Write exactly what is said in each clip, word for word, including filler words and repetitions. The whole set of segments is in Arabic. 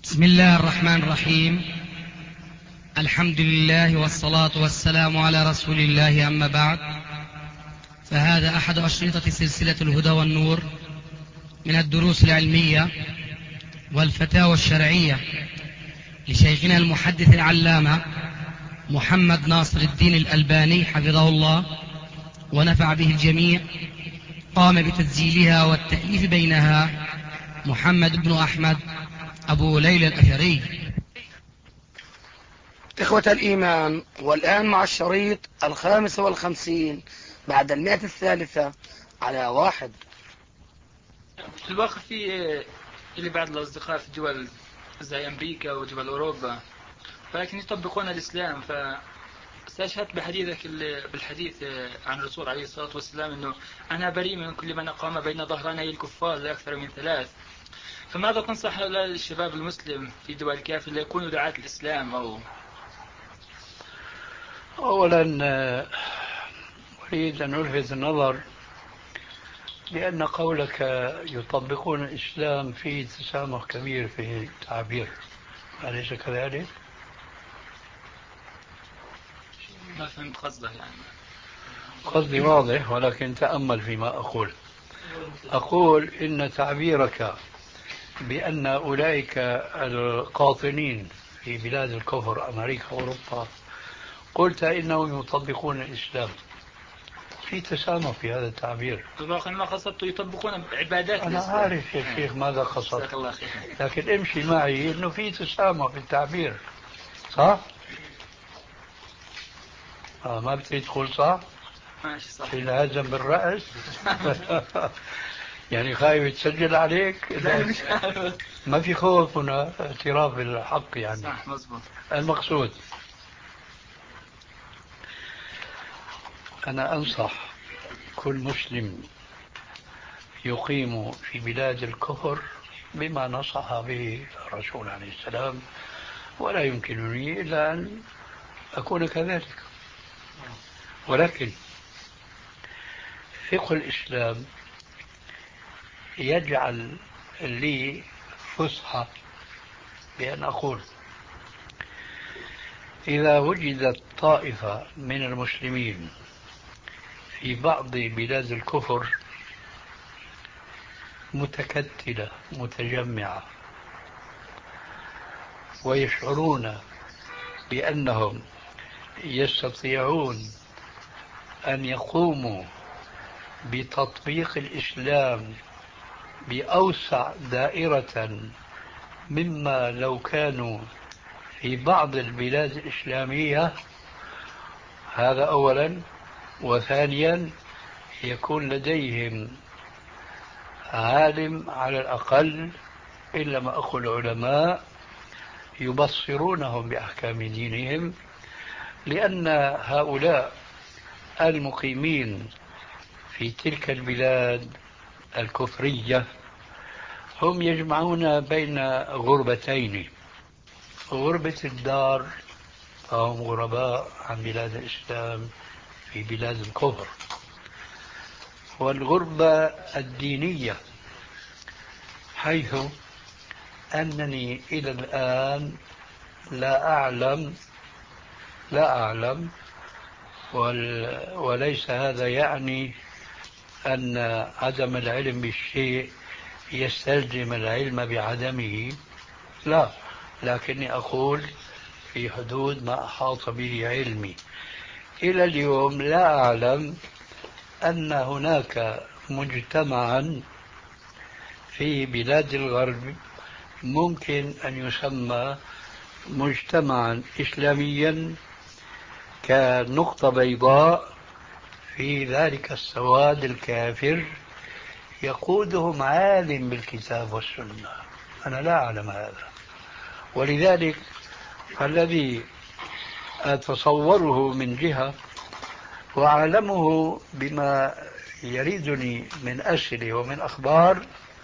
بسم الله الرحمن الرحيم. الحمد لله والصلاة والسلام على رسول الله، أما بعد، فهذا أحد أشرطة سلسلة الهدى والنور من الدروس العلمية والفتاوى الشرعية لشيخنا المحدث العلامة محمد ناصر الدين الألباني حفظه الله ونفع به الجميع. قام بتسجيلها والتأليف بينها محمد بن أحمد أبو ليلى الأثري. إخوة الإيمان، والآن مع الشريط الخامس والخمسين بعد المئة الثالثة على واحد. في الواقع في اللي بعض الأصدقاء في دول زي أمريكا ودول أوروبا ولكن يطبقون الإسلام. فاستشهدت بحديثك بالحديث عن الرسول عليه الصلاة والسلام أنه أنا بريء من كل من أقام بين ظهراني الكفار لأكثر من ثلاث. فماذا تنصح هؤلاء الشباب المسلم في دول الكافر ليكونوا دعاة الإسلام؟ أو أولا أريد أن ألفت النظر لأن قولك يطبقون الإسلام فيه تسامح كبير في التعبير، أليس كذلك؟ ما فهمت قصده. يعني قصدي واضح، ولكن تأمل فيما أقول. أقول إن تعبيرك بأن أولئك القاطنين في بلاد الكفر أمريكا وأوروبا قلت إنهم يطبقون الإسلام، في تسامح في هذا التعبير. الواقع ما قصدت يطبقون عبادات أنا الإسلام. عارف يا شيخ ماذا قصدت، لكن امشي معي إنه في تسامح في التعبير، صح؟ آه ما بتريد تقول صح؟ ماشي صح. في الهزم بالرأس. يعني خايف تسجل عليك؟ ما في خوف هنا، اعتراف بالحق يعني. صح مزبوط. المقصود أنا أنصح كل مسلم يقيم في بلاد الكفر بما نصح به الرسول عليه السلام، ولا يمكنني إلا أن أكون كذلك. ولكن فقه الإسلام يجعل لي فسحة بأن أقول إذا وجدت طائفة من المسلمين في بعض بلاد الكفر متكتلة متجمعة ويشعرون بأنهم يستطيعون أن يقوموا بتطبيق الإسلام بأوسع دائرة مما لو كانوا في بعض البلاد الإسلامية، هذا أولا. وثانيا يكون لديهم عالم على الأقل، إلا ما أقول علماء يبصرونهم بأحكام دينهم، لأن هؤلاء المقيمين في تلك البلاد الكفرية هم يجمعون بين غربتين: غربة الدار، فهم غرباء عن بلاد الإسلام في بلاد الكفر، والغربة الدينية، حيث أنني إلى الآن لا أعلم لا أعلم وليس هذا يعني أن عدم العلم بالشيء يستلزم العلم بعدمه، لا، لكني أقول في حدود ما أحاط به علمي. إلى اليوم لا أعلم أن هناك مجتمعا في بلاد الغرب ممكن أن يسمى مجتمعا إسلاميا كنقطة بيضاء في ذلك السواد الكافر يقودهم عالم بالكتاب والسنة. أنا لا أعلم هذا، ولذلك الذي أتصوره من جهة وأعلمه بما يريدني من أسئلة ومن أخبار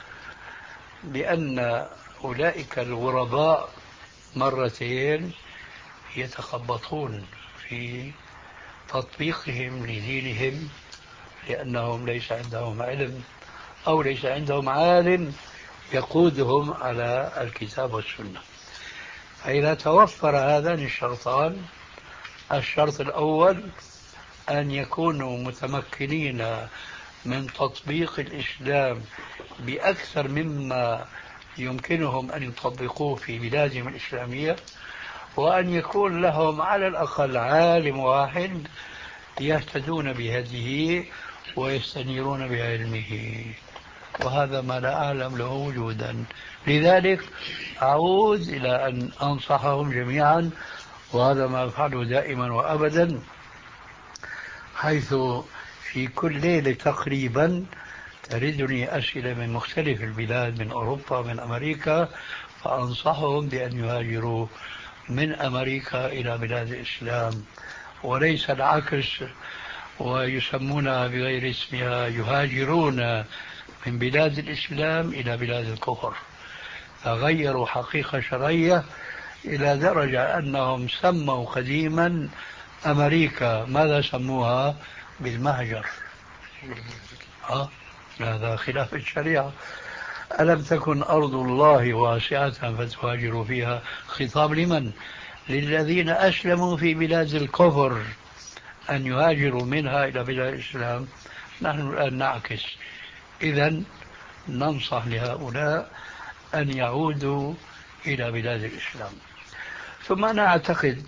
بأن أولئك الغرباء مرتين يتخبطون في تطبيقهم لدينهم، لأنهم ليس عندهم علم أو ليس عندهم عالم يقودهم على الكتاب والسنة. فإذا توفر هذان الشرطان، الشرط الأول أن يكونوا متمكنين من تطبيق الإسلام بأكثر مما يمكنهم أن يطبقوه في بلادهم الإسلامية، وأن يكون لهم على الأقل عالم واحد يهتدون بهديه ويستنيرون بعلمه، وهذا ما لا أعلم له وجودا. لذلك أعود إلى أن أنصحهم جميعا، وهذا ما أفعله دائما وأبدا، حيث في كل ليلة تقريبا تردني أسئلة من مختلف البلاد، من أوروبا من أمريكا، فأنصحهم بأن يهاجروا من أمريكا إلى بلاد الإسلام، وليس العكس، ويسمونها بغير اسمها، يهاجرون من بلاد الإسلام إلى بلاد الكفر. فغيروا حقيقة شرعية إلى درجة أنهم سموا قديما أمريكا، ماذا سموها؟ بالمهجر. أه؟ هذا خلاف الشريعة. ألم تكن أرض الله واسعة فتهاجروا فيها؟ خطاب لمن؟ للذين أسلموا في بلاد الكفر أن يهاجروا منها إلى بلاد الإسلام. نحن الآن نعكس. إذن ننصح لهؤلاء أن يعودوا إلى بلاد الإسلام. ثم أنا أعتقد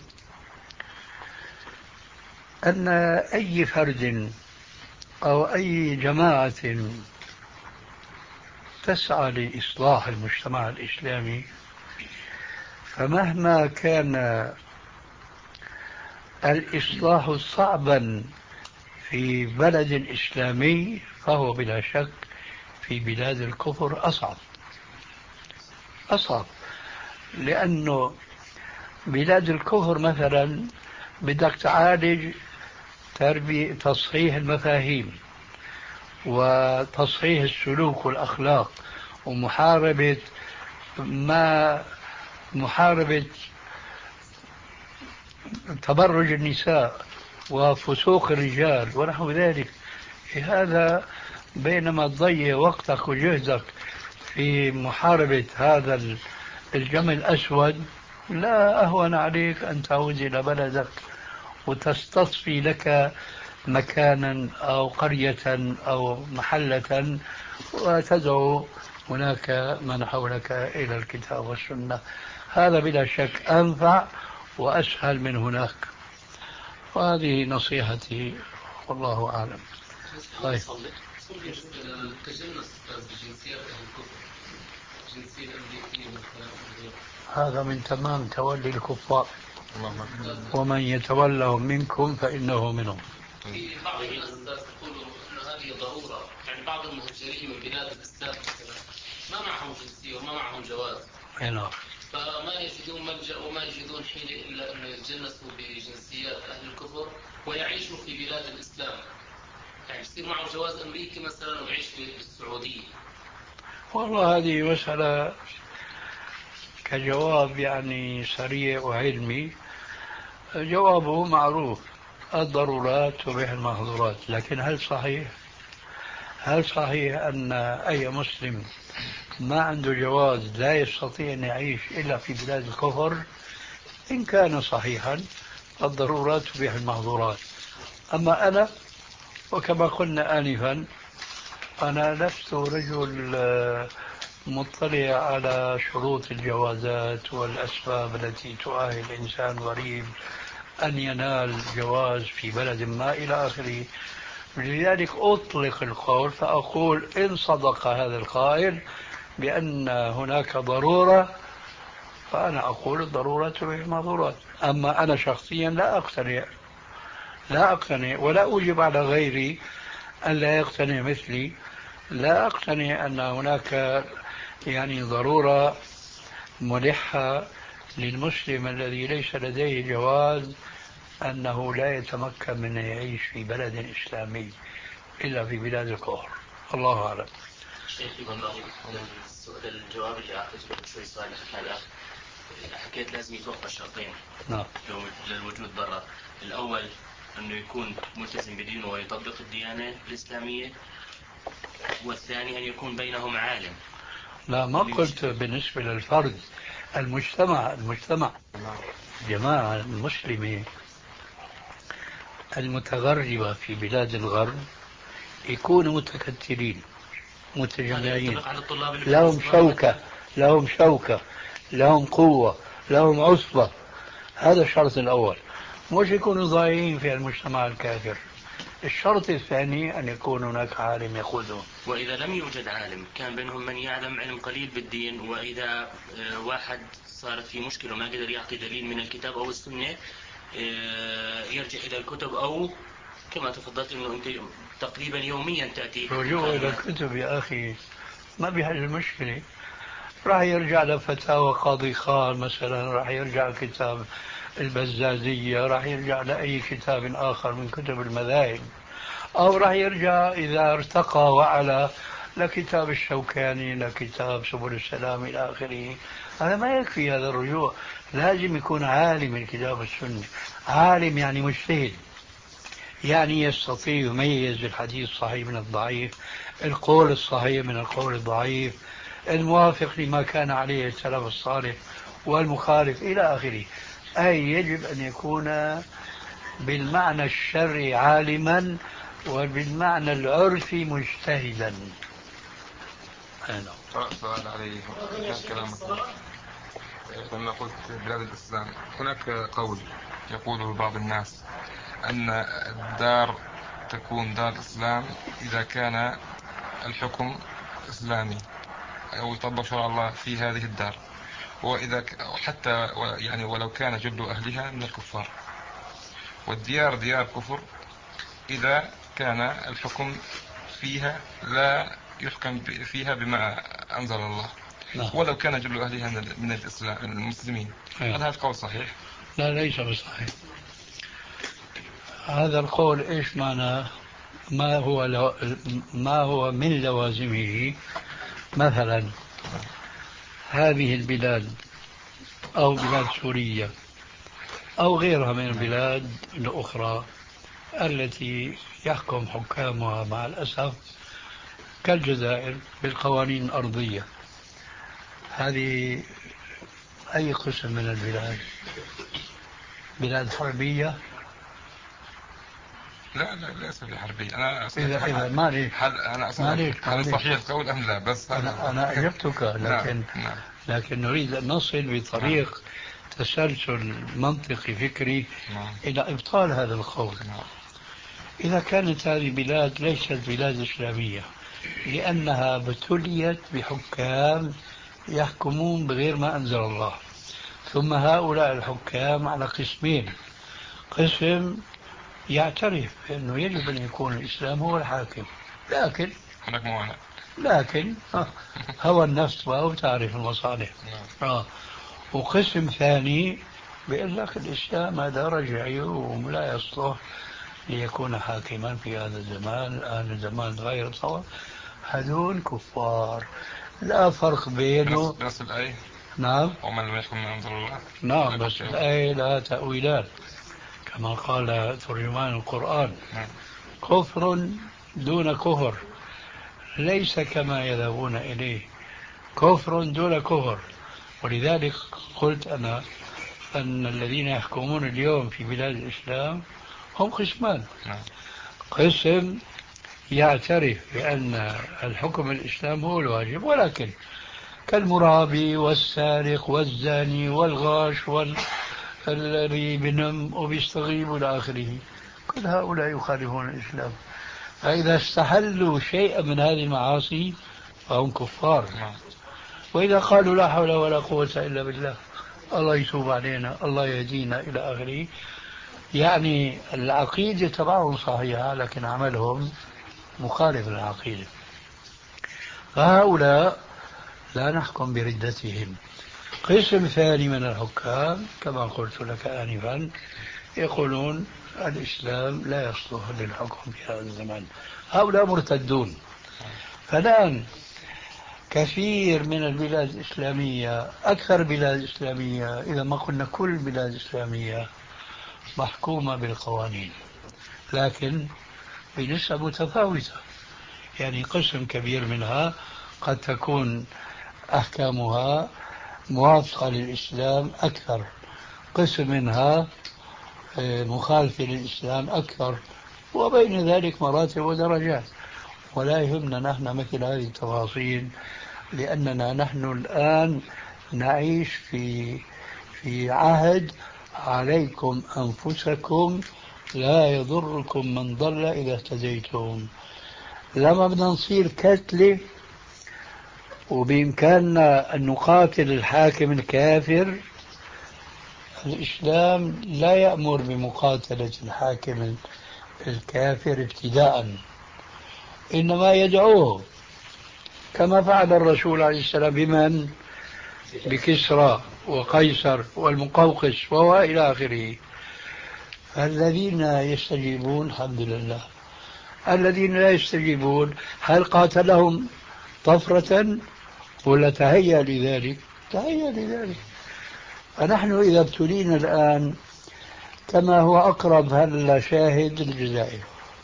أن أي فرد أو أي جماعة تسعى لإصلاح المجتمع الإسلامي، فمهما كان الإصلاح صعبا في بلد إسلامي، فهو بلا شك في بلاد الكفر أصعب أصعب لأنه بلاد الكفر مثلا بدك تعالج تربية، تصحيح المفاهيم وتصحيح السلوك والأخلاق، ومحاربة ما محاربة تبرج النساء وفسوق الرجال ونحو ذلك. هذا بينما تضيع وقتك وجهدك في محاربة هذا الجمل الأسود، لا أهون عليك أن تعود إلى بلدك وتستصفي لك مكانا أو قرية أو محلة وتدعو هناك من حولك إلى الكتاب والسنة. هذا بلا شك أنفع وأسهل من هناك. وهذه نصيحتي والله أعلم. طيب. هذا من تمام تولي الكفار، ومن يتولهم منكم فإنه منهم. في بعض الناس يقولوا أن هذه ضرورة، يعني بعض المهاجرين من بلاد الإسلام ما معهم جنسية وما معهم جواز، نعم، فما يجدون ملجأ وما يجدون حين إلا أن يتجنسوا بجنسيات أهل الكفر ويعيشوا في بلاد الإسلام، يعني يصير معه جواز أمريكي مثلا ويعيش في السعودية. والله هذه مسألة كجواب يعني سريع وعلمي، جوابه معروف، الضرورات تبيح المحظورات. لكن هل صحيح هل صحيح أن أي مسلم ما عنده جواز لا يستطيع أن يعيش إلا في بلاد الكفر؟ إن كان صحيحا الضرورات تبيح المحظورات. أما أنا وكما قلنا آنفا، أنا لست رجل مطلع على شروط الجوازات والأسباب التي تؤهل الإنسان غريب أن ينال جواز في بلد ما إلى آخره. لذلك أطلق القول فأقول إن صدق هذا القائل بأن هناك ضرورة، فأنا أقول الضرورة تبيح المحظورات. أما أنا شخصيا لا أقتنع لا أقتنع ولا أوجب على غيري أن لا يقتنع مثلي. لا أقتنع أن هناك يعني ضرورة ملحة للمسلم الذي ليس لديه جواز أنه لا يتمكن من يعيش في بلد إسلامي إلا في بلاد الكفر. الله أعلم. شيخي السؤال الجواب اللي أعطيته قبل شوي سؤال هذا حكيت لازم يتوفر شرطين نعم للوجود برا. الأول أنه يكون ملتزم بدينه ويطبق الديانة الإسلامية، والثاني أن يكون بينهم عالم. لا ما قلت بالنسبة للفرد، المجتمع المجتمع جماعة المسلمة المتغربة في بلاد الغرب يكونوا متكتلين متجمعين، لهم شوكة لهم شوكة لهم قوة لهم عصبة. هذا الشرط الأول، مش يكونوا ضايعين في المجتمع الكافر. الشرط الثاني أن يكون هناك عالم يقودهم. وإذا لم يوجد عالم كان بينهم من يعلم علم قليل بالدين، وإذا واحد صارت في مشكلة وما قدر يعطي دليل من الكتاب أو السنة يرجع إلى الكتب، أو كما تفضلت أنه أنت تقريبا يوميا تأتي رجوع إلى الكتب يا أخي ما بيحل المشكلة. راح يرجع لفتاوى قاضي خان مثلا، راح يرجع كتاب البزازية، راح يرجع لأي كتاب آخر من كتب المذاهب، أو راح يرجع إذا ارتقى وعلى لكتاب الشوكاني لكتاب سبل السلام إلى آخره. هذا ما يكفي هذا الرجوع، لازم يكون عالم الكتاب والسنة، عالم يعني مجتهد، يعني يستطيع يميز الحديث الصحيح من الضعيف، القول الصحيح من القول الضعيف، الموافق لما كان عليه السلف الصالح والمخالف إلى آخره. أي يجب أن يكون بالمعنى الشرعي عالما وبالمعنى العرفي مجتهدا. أنا سؤال عليه كلامك لما قلت بلاد الإسلام، هناك قول يقوله بعض الناس أن الدار تكون دار إسلام إذا كان الحكم إسلامي أو يطبق شرع الله في هذه الدار، وإذا حتى يعني ولو كان جل أهلها من الكفار، والديار ديار كفر إذا كان الحكم فيها لا يحكم فيها بما أنزل الله، ولو كان جل أهلها من الإسلام المسلمين. هل هذا القول صحيح؟ لا ليس بصحيح. هذا القول إيش معناه؟ ما هو لو ما هو من لوازمه؟ مثلا هذه البلاد أو بلاد سوريا أو غيرها من البلاد الأخرى التي يحكم حكامها مع الأسف كالجزائر بالقوانين الأرضية، هذه أي قسم من البلاد؟ بلاد حربية؟ لا لا ليس بحربية. أنا إذا إذا معليش هل أنا أسأل هل صحيح القول أم لا؟ بس أنا أنا أجبتك، لكن نعم. لكن نريد أن نصل بطريق نعم. تسلسل منطقي فكري نعم. إلى إبطال هذا القول. نعم. إذا كانت هذه بلاد ليست بلاد إسلامية لأنها ابتليت بحكام يحكمون بغير ما أنزل الله، ثم هؤلاء الحكام على قسمين: قسم يعترف بأنه يجب أن يكون الإسلام هو الحاكم، لكن هناك موانع، لكن هو النفس وتعرف المصالح. آه. وقسم ثاني بيقول لك الإسلام هذا رجعي ولا يصلح ليكون حاكما في هذا الزمان، الآن الزمان غير طبعا. هذول كفار، لا فرق بينه. بنفس الآية. نعم. ومن لم يحكم من أنزل الله. نعم، بس الآية لها تأويلات كما قال ترجمان القرآن. نعم. كفر دون كفر، ليس كما يذهبون إليه، كفر دون كفر. ولذلك قلت أنا أن الذين يحكمون اليوم في بلاد الإسلام هم قسمان: قسم يعترف بأن الحكم الإسلام هو الواجب، ولكن كالمرابي والسارق والزاني والغاش والذي بنم وبيستغيب إلى آخره، كل هؤلاء يخالفون الإسلام. فإذا استحلوا شيئا من هذه المعاصي فهم كفار. وإذا قالوا لا حول ولا قوة إلا بالله، الله يتوب علينا، الله يهدينا إلى آخره، يعني العقيدة تبعهم صحيحة لكن عملهم مخالف للعقيدة، فهؤلاء لا نحكم بردتهم. قسم ثاني من الحكام كما قلت لك آنفا يقولون الإسلام لا يصلح للحكم في هذا الزمان، هؤلاء مرتدون. فالآن كثير من البلاد الإسلامية، أكثر بلاد إسلامية، إذا ما قلنا كل بلاد إسلامية، محكومة بالقوانين لكن بنسبة متفاوتة. يعني قسم كبير منها قد تكون أحكامها موافقة للإسلام أكثر، قسم منها مخالفة للإسلام أكثر، وبين ذلك مراتب ودرجات. ولا يهمنا نحن مثل هذه التفاصيل، لأننا نحن الآن نعيش في في عهد عليكم أنفسكم لا يضركم من ضل إذا اهتديتم. لما بدنا نصير كتلة وبإمكاننا أن نقاتل الحاكم الكافر، الإسلام لا يأمر بمقاتلة الحاكم الكافر ابتداء، إنما يدعوه كما فعل الرسول عليه السلام بمن؟ بكسرى وقيصر والمقوقس وإلى آخره. الذين يستجيبون الحمد لله، الذين لا يستجيبون هل قاتلهم طفرة ولا تهيأ لذلك؟ تهيأ لذلك. فنحن إذا ابتلينا الآن كما هو أقرب هلا شاهد الجزائر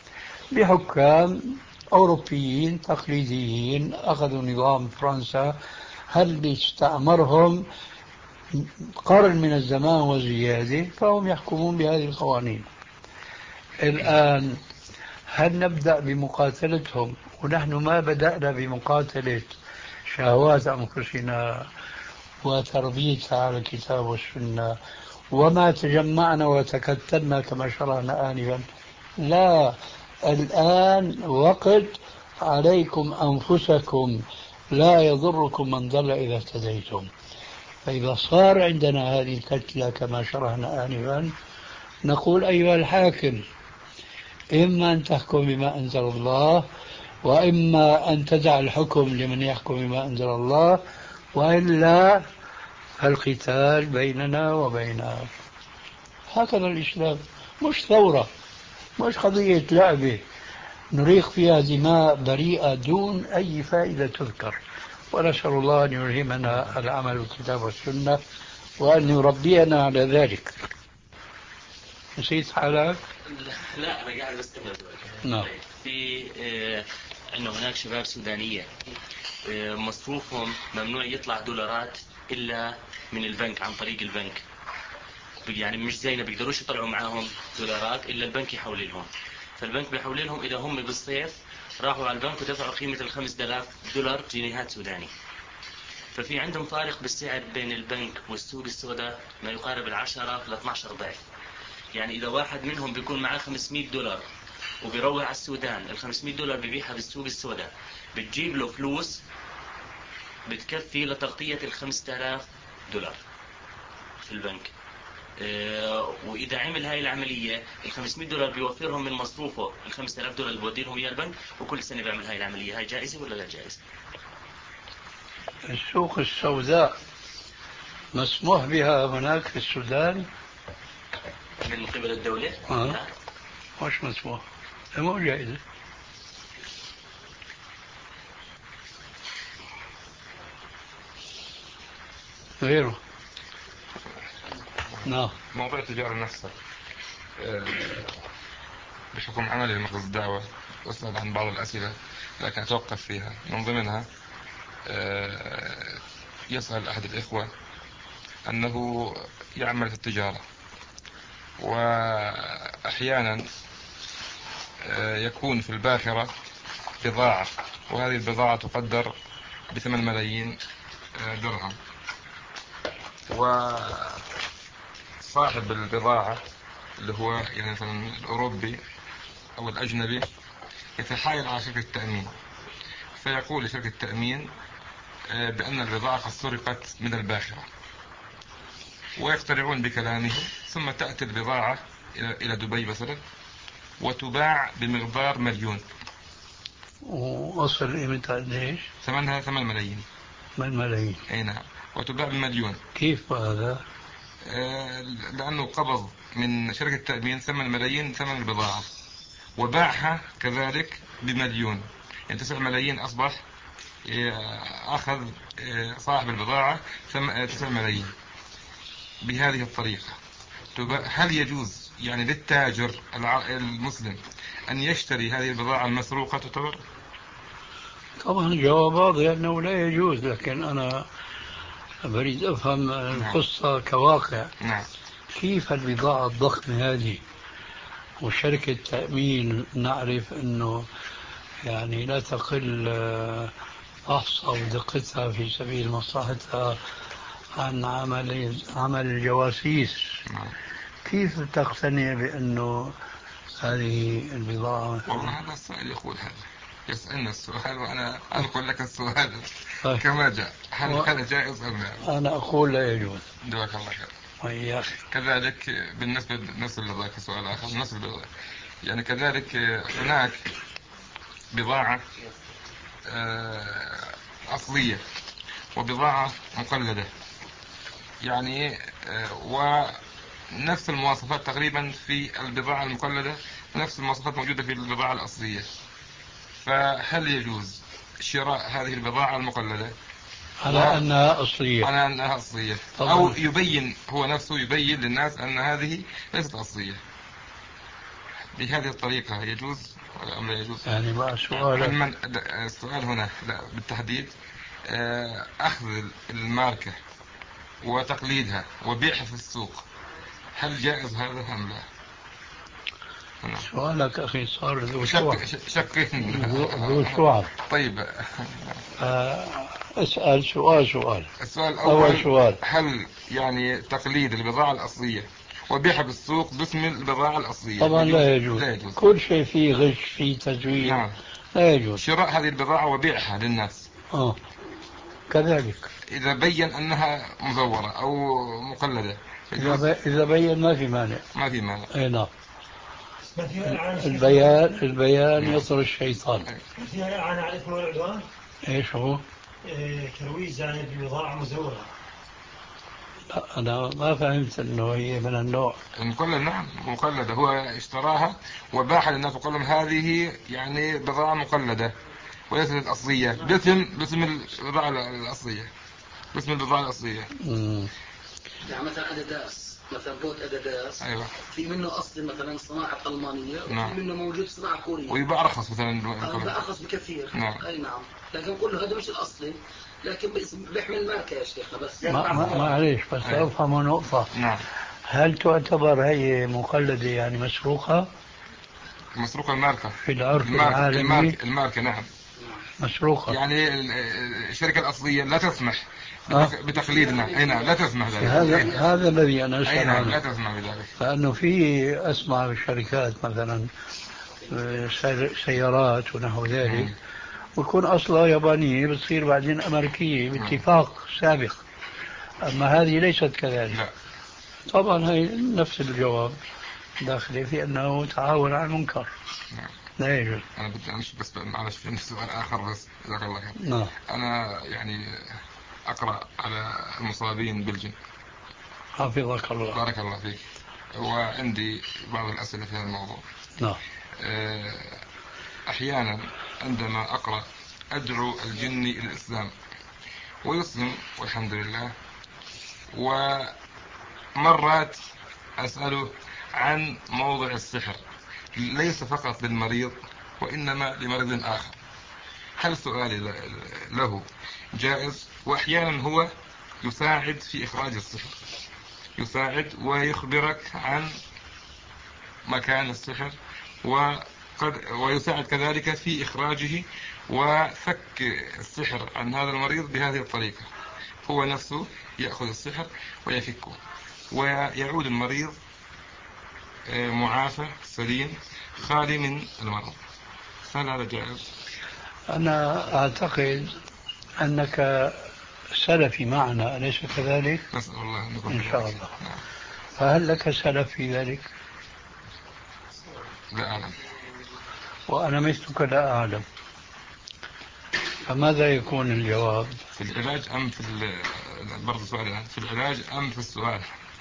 بحكام أوروبيين تقليديين أخذوا نظام فرنسا، هل استعمرهم قرن من الزمان وزيادة، فهم يحكمون بهذه القوانين. الآن هل نبدأ بمقاتلتهم ونحن ما بدأنا بمقاتلة شهوات أنفسنا وتربيتها على الكتاب والسنة وما تجمعنا وتكتلنا كما شرعنا آنفا؟ لا، الآن وقت عليكم أنفسكم لا يضركم من ضل إذا اهتديتم. فإذا صار عندنا هذه الكتلة كما شرعنا آنفا، نقول أيها الحاكم إما أن تحكم بما أنزل الله، وإما أن تدع الحكم لمن يحكم بما أنزل الله، وإلا القتال بيننا وبينك. هكذا الإسلام، مش ثورة، مش قضية لعبة نريق فيها دماء بريئة دون أي فائدة تذكر. ونسأل الله أن يلهمنا العمل بالكتاب والسنة وأن يربينا على ذلك. نسيت حالك؟ لا أنا قاعد بستمر. نعم. في آه أنه هناك شباب سودانية آه مصروفهم ممنوع يطلع دولارات إلا من البنك، عن طريق البنك. يعني مش زينا بيقدروش يطلعوا معاهم دولارات إلا البنك يحول لهم. فالبنك بيحول لهم إذا هم بالصيف راحوا على البنك ودفعوا قيمة الخمس آلاف دولار جنيهات سوداني. ففي عندهم فارق بالسعر بين البنك والسوق السوداء ما يقارب العشرة ل اثني عشر ضعف. يعني إذا واحد منهم بيكون معاه خمسمائة دولار وبيروح على السودان، ال خمسمائة دولار بيبيعها بالسوق السوداء، بتجيب له فلوس بتكفي لتغطية ال خمسة آلاف دولار في البنك. اه وإذا عمل هاي العملية ال خمسمائة دولار بيوفرهم من مصروفه ال خمسة آلاف دولار اللي بودي لهم إياه البنك، وكل سنة بيعمل هاي العملية. هاي جائزة ولا لا جائزة؟ السوق السوداء مسموح بها هناك في السودان من قبل الدولة؟ آه. لا مش مسموح، مو جائزة. غيره. نعم. موضوع التجارة نفسها بحكم عملي بمركز الدعوة أسأل عن بعض الأسئلة لكن أتوقف فيها. من ضمنها يسأل أحد الإخوة أنه يعمل في التجارة، وأحيانا يكون في الباخرة بضاعة، وهذه البضاعة تقدر بثمان ملايين درهم، وصاحب البضاعة اللي هو يعني مثلا الأوروبي أو الأجنبي يتحايل على شركة التأمين، فيقول لشركة التأمين بأن البضاعة قد سرقت من الباخرة، ويقتنعون بكلامه، ثم تأتي البضاعة إلى دبي مثلا وتباع بمقدار مليون. ووصل قيمتها قديش؟ ثمنها ثمان ملايين. ثمان ملايين. أي نعم، وتباع بمليون. كيف هذا؟ آه لأنه قبض من شركة التأمين ثمان ملايين ثمن البضاعة، وباعها كذلك بمليون، يعني تسع ملايين أصبح أخذ صاحب البضاعة تسع ملايين. بهذه الطريقة هل يجوز يعني للتاجر المسلم أن يشتري هذه البضاعة المسروقة تعتبر؟ طبعا الجواب واضح أنه لا يجوز، لكن أنا بريد أفهم القصة كواقع. نعم. كيف البضاعة الضخمة هذه وشركة تأمين نعرف أنه يعني لا تقل أحصى ودقتها في سبيل مصلحتها عن عمل عمل الجواسيس، كيف تقتنع بأنه هذه البضاعة؟ والله هذا السائل يقول هذا، يسألنا السؤال وأنا أنقل لك السؤال طيب. كما جاء. هل و... هذا جائز أم لا؟ أنا أقول لا يجوز. جزاك الله خير. وإياك. كذلك بالنسبة نفس ذاك سؤال آخر، نفس يعني كذلك هناك بضاعة أصلية وبضاعة مقلدة، يعني ونفس المواصفات تقريبا في البضاعة المقلدة، نفس المواصفات موجودة في البضاعة الأصلية، فهل يجوز شراء هذه البضاعة المقلدة على و... أنها أصلية، على أنها أصلية، أو يبين هو نفسه يبين للناس أن هذه ليست أصلية بهذه الطريقة، يجوز أم لا يجوز؟ يعني بقى سؤال السؤال هنا لا بالتحديد أخذ الماركة وتقليدها وبيعها في السوق، هل جائز هذا أم لا؟ سؤالك أخي صار ذو شك شك ذو شعب. طيب أسأل سؤال سؤال السؤال الأول أول سؤال، هل يعني تقليد البضاعة الأصلية وبيعها بالسوق باسم البضاعة الأصلية طبعا يجوز؟ لا يجوز. لا يجوز. كل شيء فيه غش فيه تزوير. نعم. لا يجوز شراء هذه البضاعة وبيعها للناس. آه. كذلك إذا بين أنها مزورة أو مقلدة إذا, إذا بين ما في مانع. ما في مانع. أي نعم. البيان البيان يطر الشيطان. فيها إعانة على الإثم والعدوان. إيش هو؟ إيه ترويج يعني ببضاعة مزورة. لا أنا ما فهمت إنه هي من النوع المقلد. نعم مقلدة، هو اشتراها وباعها للناس وقال لهم هذه يعني بضاعة مقلدة وليست الأصلية باسم باسم البضاعة الأصلية باسم البضاعة الأصلية. مم. يعني مثلا أديداس، مثلا بوت أديداس. أيوة. في منه أصل مثلا صناعة ألمانية. نعم. وفي منه موجود صناعة كورية ويباع أرخص مثلا. يباع أرخص بكثير. نعم. أي نعم. لكن كله هذا مش الأصلي، لكن بيحمل ماركة يا شيخنا بس. ما ما معليش بس أيوة. أفهم نقطة. نعم. هل تعتبر هي مقلدة يعني مسروقة؟ مسروقة الماركة في العرف الماركة العالمي. الماركة, الماركة نعم مسروقة. يعني الشركة الأصلية لا تسمح أه؟ بتقليدنا. أي نعم لا تسمح ذلك. هذا هذا الذي أنا أسأل نعم عنه. لا تسمح بذلك. لأنه في أسمع بالشركات مثلا سيارات ونحو ذلك مم. ويكون أصلها يابانية بتصير بعدين أمريكية باتفاق سابق، أما هذه ليست كذلك. لا. طبعا هي نفس الجواب داخلي في أنه تعاون على المنكر. نعم. لا يجوز. أنا بدي أمشي بس معلش في سؤال آخر بس جزاك الله خير. نعم. أنا يعني أقرأ على المصابين بالجن. حفظك الله. بارك الله فيك. وعندي بعض الأسئلة في هذا الموضوع. نعم. أحيانا عندما أقرأ أدعو الجن إلى الإسلام ويسلم والحمد لله، ومرات أسأله عن موضع السحر ليس فقط للمريض وإنما لمريض آخر، هل سؤالي له جائز؟ وأحيانا هو يساعد في إخراج السحر، يساعد ويخبرك عن مكان السحر وقد ويساعد كذلك في إخراجه وفك السحر عن هذا المريض بهذه الطريقة، هو نفسه يأخذ السحر ويفكه ويعود المريض معافى سليم خالي من المرض، هل هذا جائز؟ أنا أعتقد أنك سلفي معنا أليس كذلك؟ نسأل الله أن إن شاء الله. فهل لك سلف في ذلك؟ لا أعلم. وأنا مثلك لا أعلم، فماذا يكون الجواب؟ في العلاج أم في برضه سؤال في العلاج أم في السؤال؟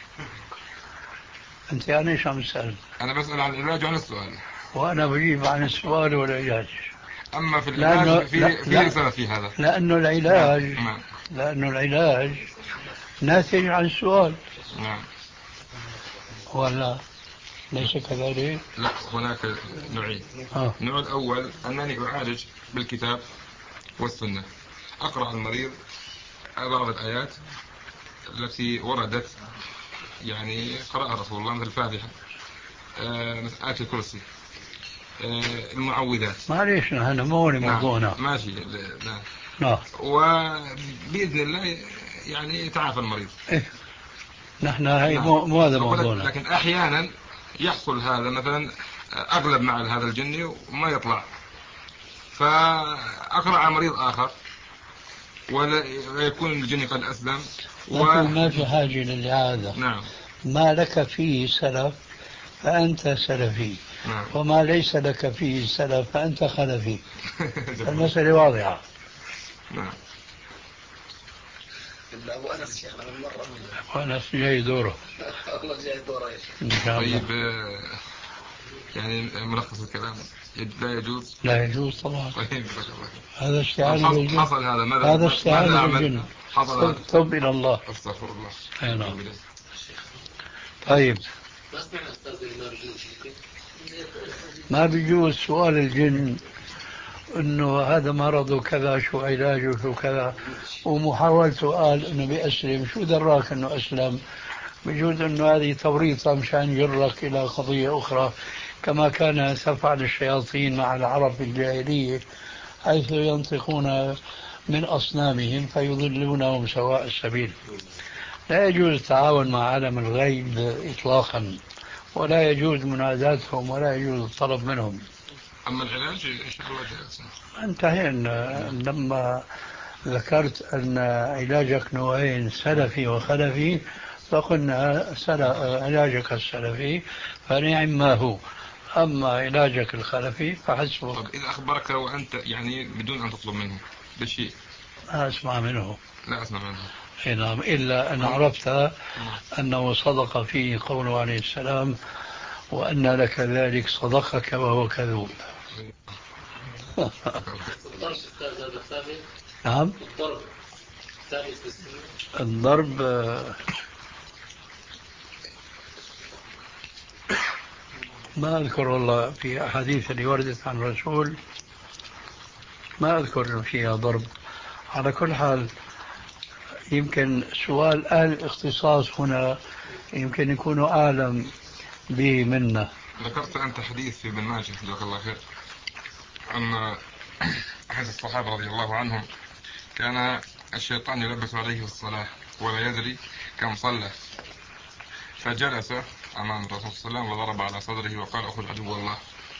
أنت يعني إيش عم تسأل؟ أنا بسأل عن العلاج وعن السؤال. وأنا بجيب عن السؤال والعلاج. أما في العلاج في في رسالة في هذا. لأنه العلاج نعم. لأنه العلاج ناتج عن السؤال. نعم. ولا ليس كذلك؟ لا، هناك نوعين. آه. النوع الأول أنني أعالج بالكتاب والسنة. أقرأ المريض بعض الآيات التي وردت يعني قرأها رسول الله مثل الفاتحة، آية الكرسي، المعوذات. معليش هذا مو موضوعنا. نعم ماشي. نعم. نعم. وبإذن الله يعني يتعافى المريض. إيه؟ نحن هاي نعم. مو مو هذا موضوعنا. لكن أحيانا يحصل هذا، مثلا أغلب مع هذا الجني وما يطلع، فأقرأ على مريض آخر ولا يكون الجني قد أسلم و... ما في حاجة للإعادة. نعم. ما لك فيه سلف فأنت سلفي. نعم. وما ليس لك فيه سلف فأنت خلفي. المسألة واضحة. نعم. أبو أنس شيخنا من مرة. أبو أنس جاي دوره. والله جاي دوره إن شاء الله. طيب يعني ملخص الكلام، لا يجوز. لا يجوز طبعا. طيب هذا استعانة بالجن. حصل هذا ماذا؟ هذا استعانة بالجن. حصل. توب إلى الله. استغفر الله. أي نعم. طيب. ما بيجوز سؤال الجن انه هذا مرض كذا شو علاجه شو كذا، ومحاولة سؤال انه بيأسلم، شو دراك انه اسلم؟ بجوز انه هذه توريطة مشان يجرك الى قضية اخرى، كما كان تفعل الشياطين مع العرب في الجاهلية، حيث ينطقون من اصنامهم فيضلونهم سواء السبيل. لا يجوز التعاون مع عالم الغيب اطلاقا، ولا يجوز مناداتهم، ولا يجوز الطلب منهم. أما العلاج إن شاء الله جائز. انتهينا لما ذكرت أن علاجك نوعين، سلفي وخلفي، فقلنا علاجك السلفي فنعم ما هو، أما علاجك الخلفي فحسبك. طب إذا أخبرك وأنت يعني بدون أن تطلب منه بشيء؟ لا أسمع منه. لا أسمع منه. نعم، إلا أن عرفت أنه صدق فيه قوله عليه السلام: وأن لك ذلك صدقك وهو كذوب. نعم. الضرب ما أذكر والله في أحاديث اللي وردت عن الرسول، ما أذكر فيها ضرب. على كل حال يمكن سؤال أهل الاختصاص هنا يمكن يكونوا أعلم به منا. ذكرت أنت حديث في ابن ماجه جزاك الله خير أن أحد الصحابة رضي الله عنهم كان الشيطان يلبس عليه الصلاة ولا يدري كم صلى، فجلس أمام الرسول صلى الله عليه وسلم وضرب على صدره وقال: أخذ عدو الله.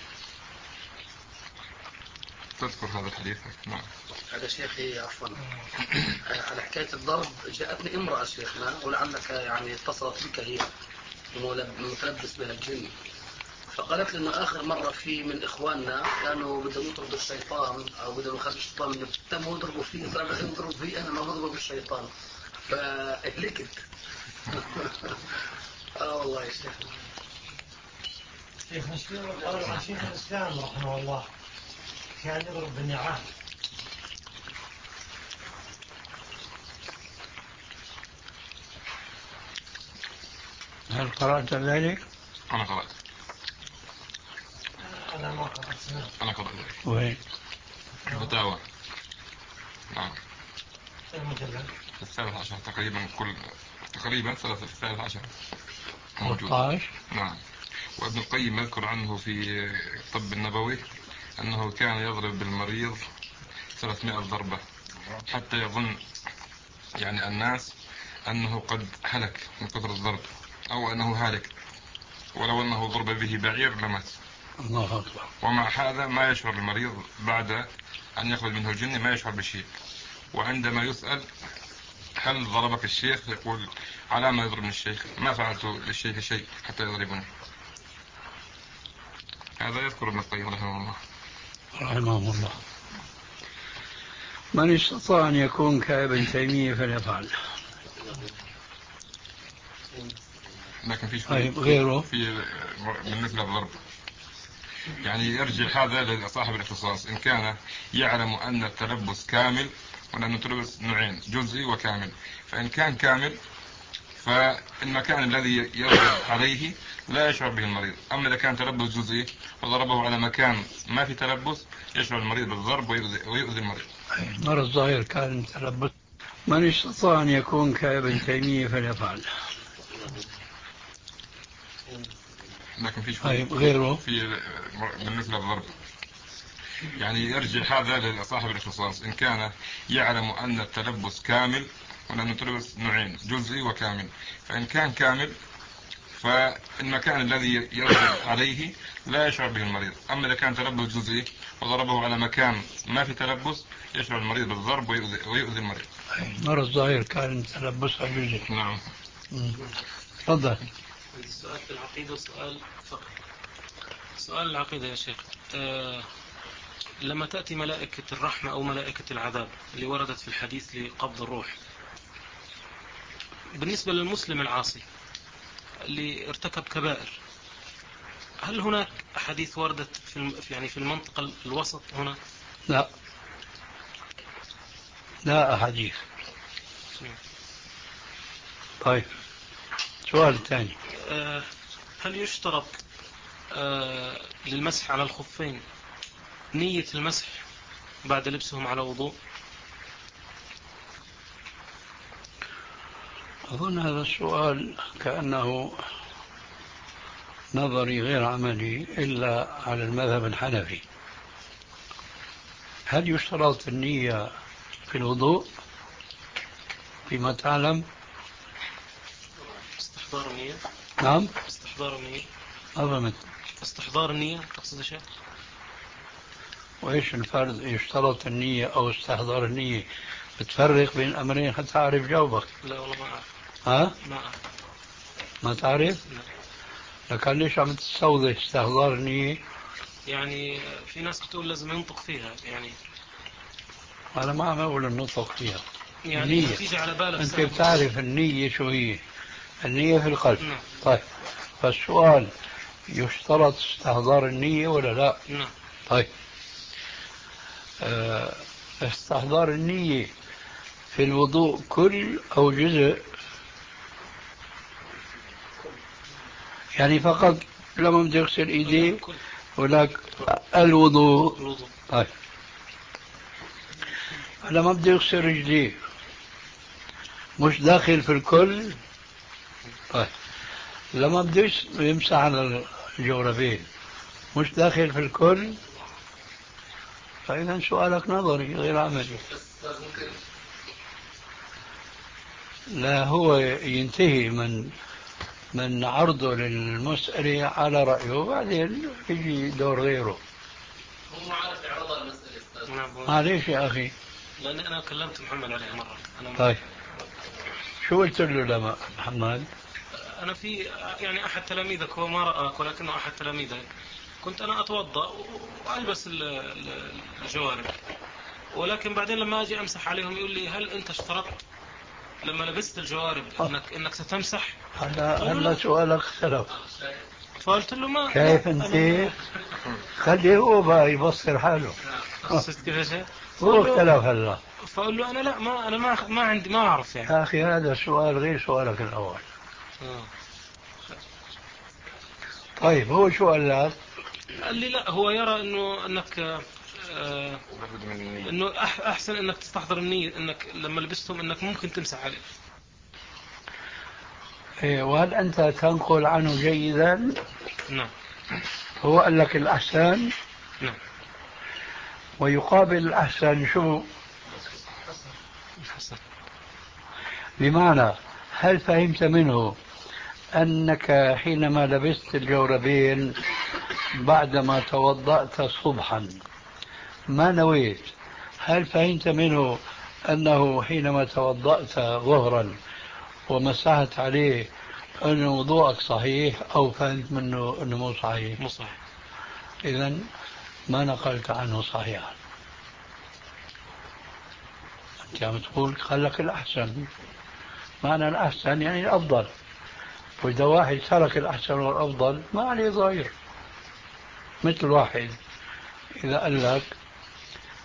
تذكر هذا الحديث؟ نعم. هذا شيخي عفوا على حكاية الضرب، جاءتني امرأة شيخنا ولعلك يعني اتصلت بك، هي متلبس بها الجن، فقالت لي انه اخر مرة في من اخواننا كانوا بدهم يطردوا الشيطان او بدهم يخرجوا الشيطان من الفتام ويضربوا فيه، صار بدهم يضربوا فيه انا ما بضربوا بالشيطان، فاهلكت. اه والله يا شيخ. شيخ مسلم قالوا عن شيخ الاسلام رحمه الله كان يضرب بالنعال. هل قرأت ذلك؟ أنا قرأت. أنا ما قرأت. أنا قرأت ذلك. وين؟ فتاوى. نعم. المجلد. الثالث عشر تقريبا، كل تقريبا ثلاثة الثالث عشر موجود. نعم. وابن القيم يذكر عنه في الطب النبوي أنه كان يضرب بالمريض ثلاثمائة ضربة حتى يظن يعني الناس أنه قد هلك من كثر الضرب أو أنه هالك، ولو أنه ضرب به بعير لمات. الله أكبر. ومع هذا ما يشعر المريض بعد أن يخرج منه الجن، ما يشعر بشيء. وعندما يسأل هل ضربك الشيخ يقول: على ما يضربني الشيخ؟ ما فعلت للشيخ شيء حتى يضربني. هذا يذكر ابن القيم رحمه الله. رحمه الله. من استطاع أن يكون كابن تيمية فليفعل. لكن في طيب غيره في بالنسبة للضرب يعني يرجع هذا لصاحب الاختصاص، إن كان يعلم أن التلبس كامل، وأن التلبس نوعين: جزئي وكامل. فإن كان كامل فالمكان الذي يضرب عليه لا يشعر به المريض. أما إذا كان تلبس جزئي وضربه على مكان ما في تلبس يشعر المريض بالضرب ويؤذي, ويؤذي المريض. مرض ظاهر كان تلبس. من استطاع أن يكون كابن تيمية فليفعل. لكن في طيب غيره في بالنسبة للضرب يعني يرجع هذا لصاحب الاختصاص إن كان يعلم أن التلبس كامل، ولأن التلبس نوعين جزئي وكامل. فإن كان كامل فالمكان الذي يضرب عليه لا يشعر به المريض. أما إذا كان تلبس جزئي وضربه على مكان ما في تلبس يشعر المريض بالضرب ويؤذي, ويؤذي المريض. مرض ظاهر كان تلبسها جزئي. نعم. تفضل. سؤال في العقيدة وسؤال فقه. سؤال العقيدة يا شيخ، أه لما تأتي ملائكة الرحمة أو ملائكة العذاب اللي وردت في الحديث لقبض الروح، بالنسبة للمسلم العاصي اللي ارتكب كبائر، هل هناك أحاديث وردت في يعني في المنطقة الوسط هنا؟ لا لا أحاديث. طيب سؤال ثاني، أه هل يشترط أه للمسح على الخفين نية المسح بعد لبسهم على وضوء؟ أظن هذا السؤال كأنه نظري غير عملي إلا على المذهب الحنفي. هل يشترط النية في الوضوء فيما تعلم؟ استحضار النية. نعم استحضار النية. أظن. استحضار النية تقصد يا شيخ؟ وإيش الفرق يشترط النية أو استحضار النية؟ بتفرق بين أمرين حتى أعرف جاوبك. لا والله ما أعرف. ها؟ ما أعرف. ما تعرف؟ لا. لكن ليش عم تستوضح استحضار النية؟ يعني في ناس بتقول لازم ينطق فيها يعني. أنا ما عم أقول النطق فيها. يعني النية تيجي على بالك. أنت بتعرف النية شو هي؟ النية في القلب. نعم. طيب فالسؤال يشترط استحضار النية ولا لا؟ نعم. طيب أه استحضار النية في الوضوء كل أو جزء؟ يعني فقط لما بدي أغسل إيدي هناك الوضوء. الوضوء. طيب لما بدي أغسل رجلي مش داخل في الكل؟ طيب لما بدي يمسح على الجوربين مش داخل في الكل؟ فإذا سؤالك نظري غير عملي. لا هو ينتهي من من عرضه للمسألة على رأيه وبعدين يجي دور غيره. هو ما عارف يعرض المسألة. معليش يا أخي. لأن أنا كلمت محمد عليه مرة. أنا طيب شو قلت له لما محمد؟ أنا في يعني أحد تلاميذك هو ما رآك ولكنه أحد تلاميذك. كنت أنا أتوضأ وألبس الجوارب، ولكن بعدين لما أجي أمسح عليهم يقول لي هل أنت اشترطت لما لبست الجوارب إنك إنك ستمسح؟ هلا هلا سؤالك اختلف. فقلت له ما كيف أنت؟ خليه هو بقى يبصر حاله. هو اختلف هلا. فقول له أنا لا ما أنا ما ما عندي ما أعرف يعني. يا أخي هذا سؤال غير سؤالك الأول. آه. طيب هو شو قال لك؟ قال لي لا هو يرى إنه أنك آه إنه أحسن إنك تستحضر النية إنك لما لبستهم إنك ممكن تمسح عليه. إيه وهل أنت تنقل عنه جيدا؟ نعم. هو قال لك الأحسن؟ نعم. ويقابل الأحسن شو؟ الحسن. بمعنى هل فهمت منه أنك حينما لبست الجوربين بعدما توضأت صبحا ما نويت؟ هل فهمت منه أنه حينما توضأت ظهرا ومسحت عليه أن وضوءك صحيح أو فهمت منه أنه مو صحيح؟ مو صحيح. إذن ما نقلت عنه صحيحا. أنت عم تقول خلك الأحسن، معنى الأحسن يعني الأفضل، وإذا واحد ترك الأحسن والأفضل ما عليه ضير. مثل واحد إذا قال لك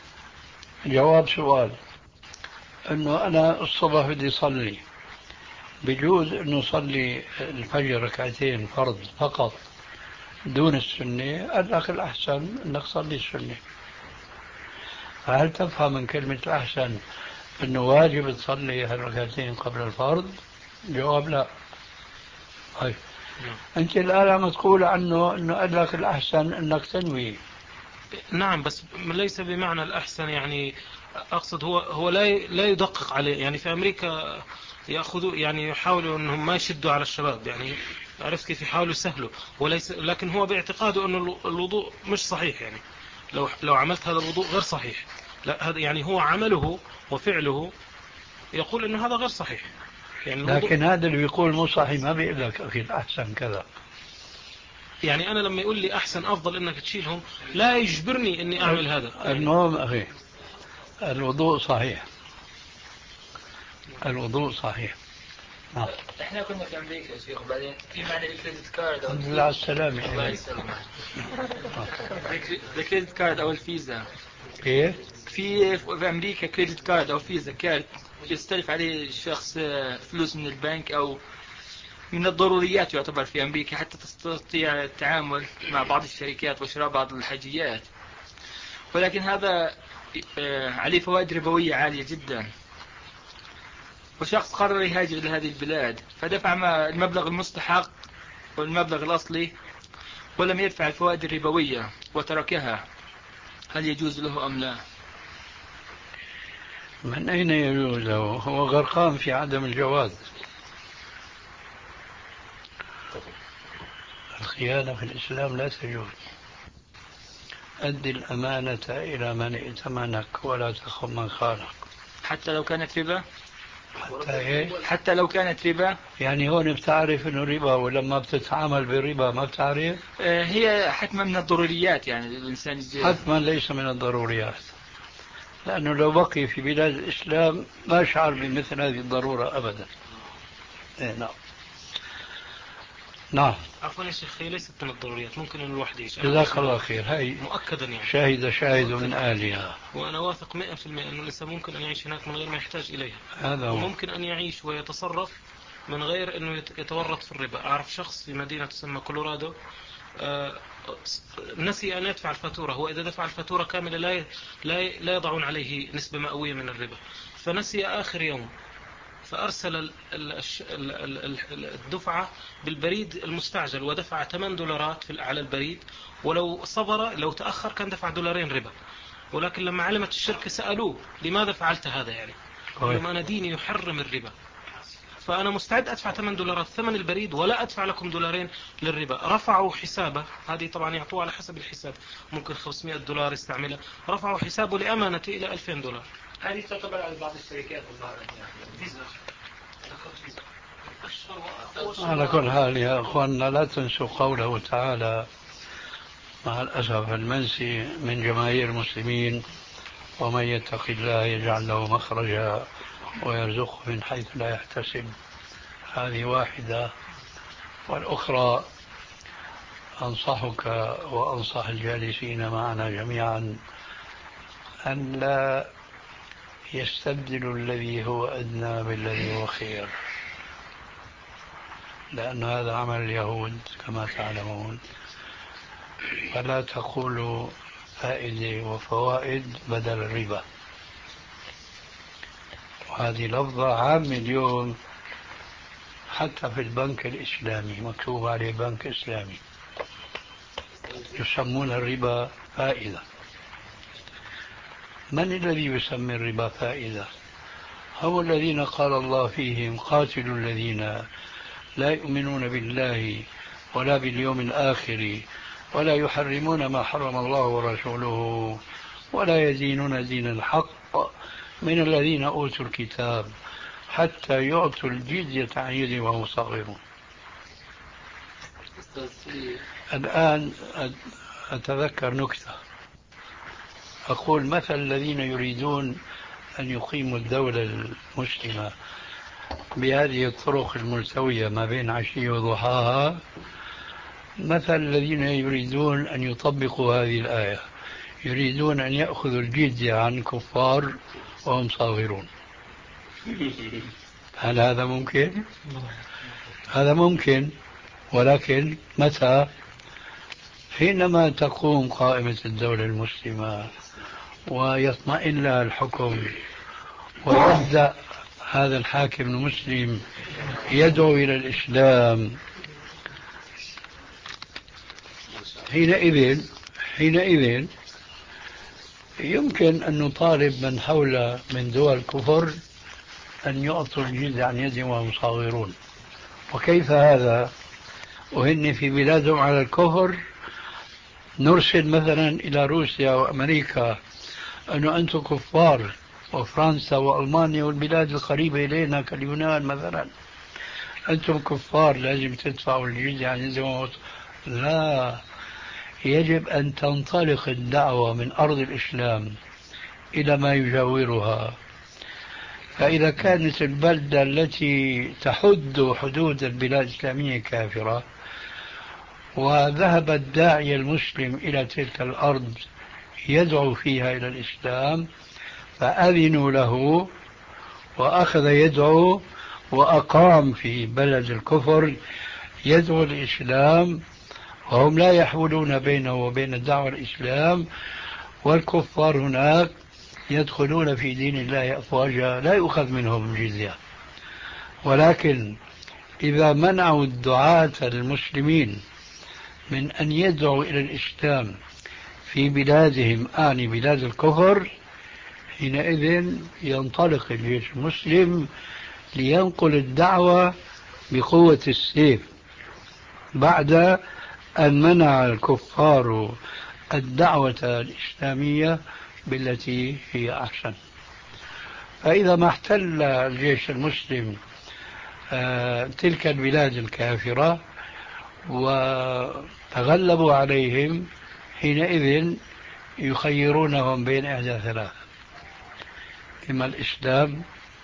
جواب سؤال أنه أنا الصبح بدي أصلي بجوز أنه صلي الفجر ركعتين فرض فقط دون السنة، قال لك الأحسن أنك تصلي السنة. فهل تفهم من كلمة الأحسن أنه واجب تصلي هالركعتين قبل الفرض؟ جواب لا. هاي. أنت الآن عم تقول عنه أنه قال لك الأحسن أنك تنوي. نعم، بس ليس بمعنى الأحسن، يعني أقصد هو هو لا لا يدقق عليه. يعني في أمريكا يأخذوا، يعني يحاولوا أنهم ما يشدوا على الشباب، يعني عرفت كيف يحاولوا يسهلوا، وليس لكن هو باعتقاده أنه الوضوء مش صحيح. يعني لو لو عملت هذا الوضوء غير صحيح. لا، هذا يعني هو عمله وفعله يقول أنه هذا غير صحيح. يعني لكن هذا اللي بيقول مو صحيح ما بيقول لك أخي الأحسن كذا. يعني أنا لما يقول لي أحسن أفضل أنك تشيلهم لا يجبرني أني أعمل هذا. المهم أخي الوضوء صحيح، الوضوء صحيح. نعم. احنا كنا في امريكا يا شيخ، وبعدين في معنا الكريدت كارد او الحمد لله على السلامة. الله يسلمك. الكريدت كارد او الفيزا. كيف؟ في في امريكا كريدت كارد او فيزا كارد يستلف عليه الشخص فلوس من البنك، او من الضروريات يعتبر في امريكا حتى تستطيع التعامل مع بعض الشركات وشراء بعض الحاجيات. ولكن هذا عليه فوائد ربوية عالية جدا. وشخص قرر يهاجر لهذه البلاد فدفع المبلغ المستحق والمبلغ الأصلي ولم يدفع الفوائد الربوية وتركها، هل يجوز له أم لا؟ من أين يجوز له؟ هو غرقان في عدم الجواز. الخيانة في الإسلام لا تجوز. أد الأمانة إلى من ائتمنك ولا تخن من خانك. حتى لو كانت ربا؟ حتى إيه؟ حتى لو كانت ربا. يعني هون بتعرف إنه ربا، ولما بتتعامل بالربا ما بتعرف؟ آه هي حتما من الضروريات، يعني الإنسان يجي. حتما ليس من الضروريات، لأنه لو بقي في بلاد الإسلام ما شعر بمثل هذه الضرورة أبدا. إيه نعم. نعم. عفوا يا شيخ، هي ليست من الضروريات، ممكن أن الواحد يعيش. جزاك الله خير. هاي مؤكدا يعني شاهد شاهد من أهلها. وأنا واثق مئة في المئة أن الإنسان ممكن أن يعيش هناك من غير ما يحتاج إليها. هذا هو. وممكن أن يعيش ويتصرف من غير أنه يتورط في الربا. أعرف شخص في مدينة تسمى كولورادو آه نسي أن يدفع الفاتورة. هو إذا دفع الفاتورة كاملة لا لا لا يضعون عليه نسبة مئوية من الربا، فنسي آخر يوم فأرسل الدفعة بالبريد المستعجل ودفع ثمانية دولارات على البريد، ولو صبر لو تأخر كان دفع دولارين ربا. ولكن لما علمت الشركة سألوه لماذا فعلت هذا، يعني قال لهم أنا ديني يحرم الربا، فأنا مستعد أدفع ثمانية دولارات ثمن البريد ولا أدفع لكم دولارين للربا. رفعوا حسابه، هذه طبعا يعطوه على حسب الحساب، ممكن خمسمائة دولار يستعملها، رفعوا حسابه لأمانته إلى ألفين دولار. هذه تعتبر على بعض الشركات على كل حال يا أخواننا لا تنسوا قوله تعالى مع الأسف المنسي من جماهير المسلمين: ومن يتق الله يجعل له مخرجا ويرزقه من حيث لا يحتسب. هذه واحدة. والأخرى أنصحك وأنصح الجالسين معنا جميعا أن لا يستبدل الذي هو أدنى بالذي هو خير، لأن هذا عمل اليهود كما تعلمون. فلا تقولوا فائدة وفوائد بدل الربا. وهذه لفظة عامة اليوم حتى في البنك الإسلامي، مكتوب عليه بنك إسلامي، يسمون الربا فائدة. من الذي يسمي الربا فائدة؟ هم الذين قال الله فيهم: قاتلوا الذين لا يؤمنون بالله ولا باليوم الآخر ولا يحرمون ما حرم الله ورسوله ولا يدينون دين الحق من الذين أوتوا الكتاب حتى يعطوا الجزية عن يد وهم صاغرون. الآن أتذكر نكتة، أقول: مثل الذين يريدون أن يقيموا الدولة المسلمة بهذه الطرق الملتوية ما بين عشية وضحاها مثل الذين يريدون أن يطبقوا هذه الآية، يريدون أن يأخذوا الجزية عن كفار وهم صاغرون. هل هذا ممكن؟ هذا ممكن، ولكن متى؟ حينما تقوم قائمة الدولة المسلمة ويطمئن لها الحكم ويبدأ هذا الحاكم المسلم يدعو إلى الإسلام، حينئذ حينئذ يمكن أن نطالب من حول من دول الكفر أن يعطوا الجزية عن يد وهم صاغرون. وكيف هذا وهن في بلادهم على الكفر؟ نرسل مثلا إلى روسيا وأمريكا أنه أنتم كفار، وفرنسا وألمانيا والبلاد القريبة إلينا كاليونان مثلا، أنتم كفار لازم تدفعوا الجزية عن يد وهم. لا، يجب أن تنطلق الدعوة من أرض الإسلام إلى ما يجاورها. فإذا كانت البلدة التي تحد حدود البلاد الإسلامية كافرة وذهب الداعية المسلم إلى تلك الأرض يدعو فيها إلى الإسلام فأذنوا له وأخذ يدعو وأقام في بلد الكفر يدعو الإسلام، وهم لا يحولون بينه وبين الدعوة الإسلام، والكفار هناك يدخلون في دين الله أفواجا لا يؤخذ منهم الجزية. ولكن إذا منعوا الدعاة المسلمين من أن يدعوا إلى الإسلام في بلادهم آني بلاد الكفر، حينئذ ينطلق الجيش المسلم لينقل الدعوة بقوة السيف بعد أن منع الكفار الدعوة الإسلامية بالتي هي أحسن. فإذا ما احتل الجيش المسلم تلك البلاد الكافرة وتغلبوا عليهم، حينئذ يخيرونهم بين إحدى ثلاث: إما الإسلام،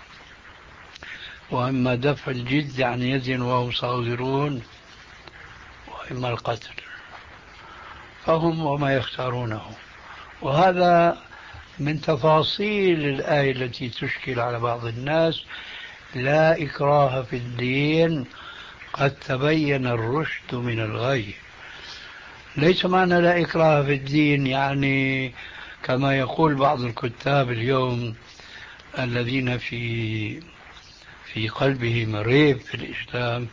وإما دفع الجزية عن يد وهم صاغرون، وإما القتل. فهم وما يختارونه. وهذا من تفاصيل الآية التي تشكل على بعض الناس: لا إكراه في الدين قد تبين الرشد من الغي. ليس معنى لا إكراه في الدين يعني كما يقول بعض الكتاب اليوم الذين في في قلبهم ريب في الإسلام،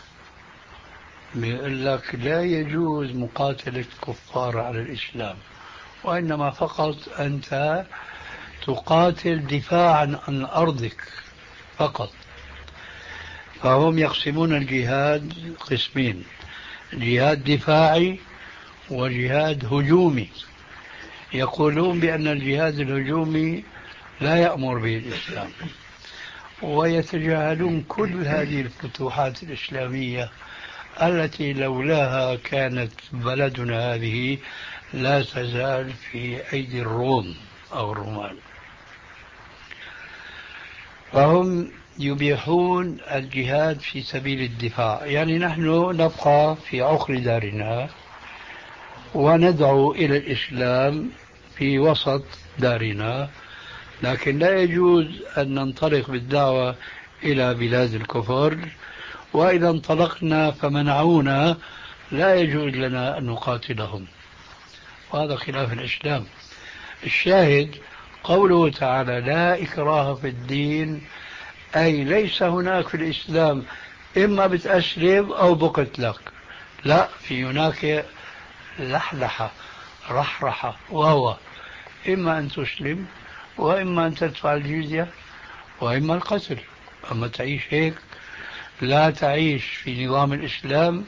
بيقول لك لا يجوز مقاتلة الكفار على الإسلام، وإنما فقط أنت تقاتل دفاعا عن أرضك فقط. فهم يقسمون الجهاد قسمين: جهاد دفاعي وجهاد هجومي. يقولون بأن الجهاد الهجومي لا يأمر به الإسلام، ويتجاهلون كل هذه الفتوحات الإسلامية التي لولاها كانت بلدنا هذه لا تزال في أيدي الروم أو الرومان. فهم يبيحون الجهاد في سبيل الدفاع، يعني نحن نبقى في عقر دارنا وندعو إلى الإسلام في وسط دارنا، لكن لا يجوز أن ننطلق بالدعوة إلى بلاد الكفر، وإذا انطلقنا فمنعونا لا يجوز لنا أن نقاتلهم. وهذا خلاف الإسلام. الشاهد قوله تعالى: لا إكراه في الدين، أي ليس هناك في الإسلام إما بتأسلم أو بقتلك، لا، في هناك لحلحة رحرحة، وهو إما أن تسلم وإما أن تدفع الجزية وإما القتل. أما تعيش هيك لا تعيش في نظام الإسلام.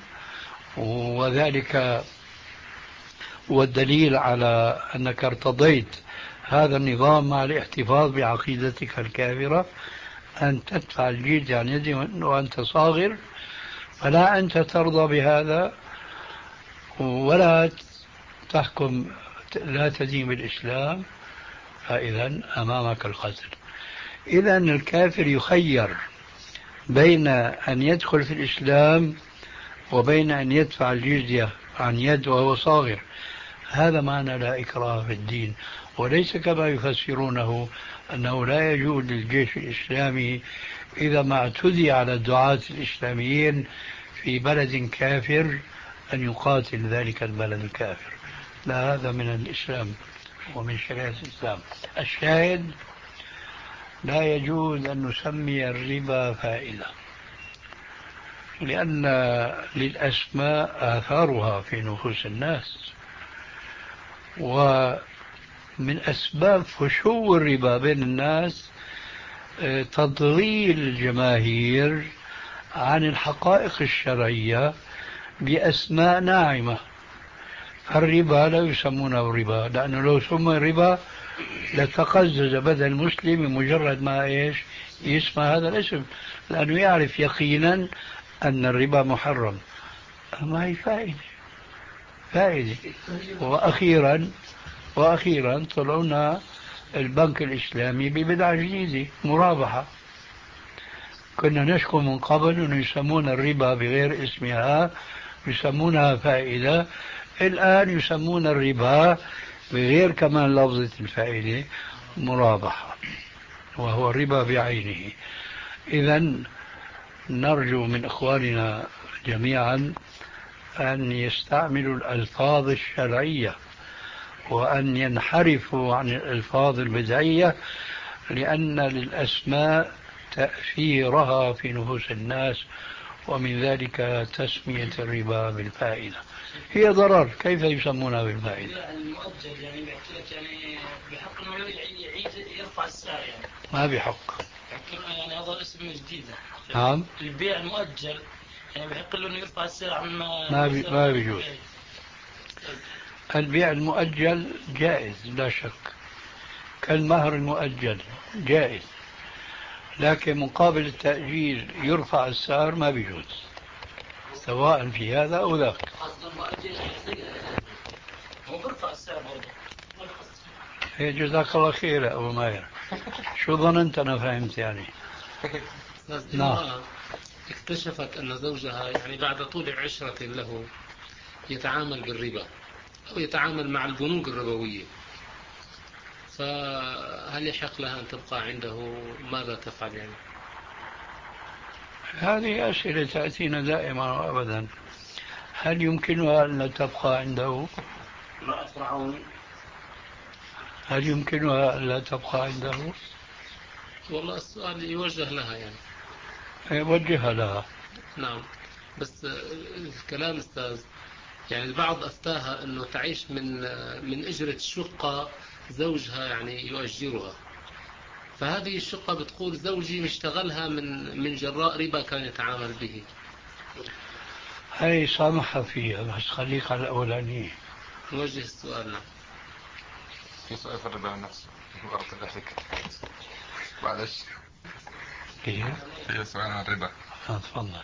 وذلك والدليل على أنك ارتضيت هذا النظام مع الاحتفاظ بعقيدتك الكافرة أن تدفع الجزية عن يد وأنت صاغر، فلا أنت ترضى بهذا ولا تحكم، لا تدين بالإسلام، فإذا أمامك القتل. إذا الكافر يخير بين أن يدخل في الإسلام وبين أن يدفع الجزية عن يد وهو صاغر. هذا معنى لا إكراه في الدين، وليس كما يفسرونه أنه لا يجوز للجيش الإسلامي إذا ما اعتدي على الدعاة الإسلاميين في بلد كافر أن يقاتل ذلك البلد الكافر. لا، هذا من الإسلام ومن شريعة الإسلام. الشاهد لا يجوز أن نسمي الربا فائدة، لأن للأسماء آثارها في نفوس الناس، ومن أسباب فشو الربا بين الناس تضليل الجماهير عن الحقائق الشرعية بأسماء ناعمة. الربا لا يسمونه ربا، لأنه لو سمي ربا لتقزز بدن المسلم مجرد ما إيش يسمع هذا الاسم، لأنه يعرف يقينا أن الربا محرم. ما هي فائدة فائدة. وأخيرا وأخيرا طلعنا البنك الإسلامي ببدعة جديدة، مرابحة. كنا نشكو من قبل أنه يسمون الربا بغير اسمها، يسمونها فائدة. الآن يسمون الربا بغير كمان لفظة الفائدة، مرابحة، وهو الربا بعينه. إذن نرجو من إخواننا جميعا أن يستعملوا الألفاظ الشرعية وأن ينحرفوا عن الألفاظ البدعية، لأن للأسماء تأثيرها في نفوس الناس، ومن ذلك تسمية الربا بالفائدة. هي ضرر، كيف يسمونها بالفائدة؟ المؤجل يعني بيحكي لك يعني بحق انه يعيد يرفع السعر، يعني ما بحق. يعني هذا اسم جديد. نعم. البيع المؤجل يعني بحق له انه يرفع السعر عما ما بي... ما بيجوز. البيع المؤجل جائز لا شك، كالمهر المؤجل جائز، لكن مقابل التأجيل يرفع السعر ما بيجوز، سواء في هذا أو ذاك. هو برفع السعر برضه. هي جزاك الله خير يا أبو ماهر. شو ظننت أنا فهمت يعني؟ نعم. اكتشفت أن زوجها يعني بعد طول عشرة له يتعامل بالربا أو يتعامل مع البنوك الربوية، فهل يحق لها أن تبقى عنده؟ ماذا تفعل يعني؟ هذه أسئلة تأتينا دائما وأبدا. هل يمكنها أن لا تبقى عنده؟ هل يمكنها أن لا تبقى عنده؟ والله السؤال يوجه لها يعني. يوجه لها. نعم، بس الكلام أستاذ يعني البعض أفتاها أنه تعيش من من أجرة شقة زوجها يعني يؤجرها، فهذه الشقة بتقول زوجي مشتغلها من من جراء ربا كان يتعامل به. هاي سامحة فيها، بس خليك على الأولانية. نوجه السؤال. نعم. في سؤال في الربا نفسه بارك الله فيك. معلش. كيف؟ في سؤال عن الربا. تفضل.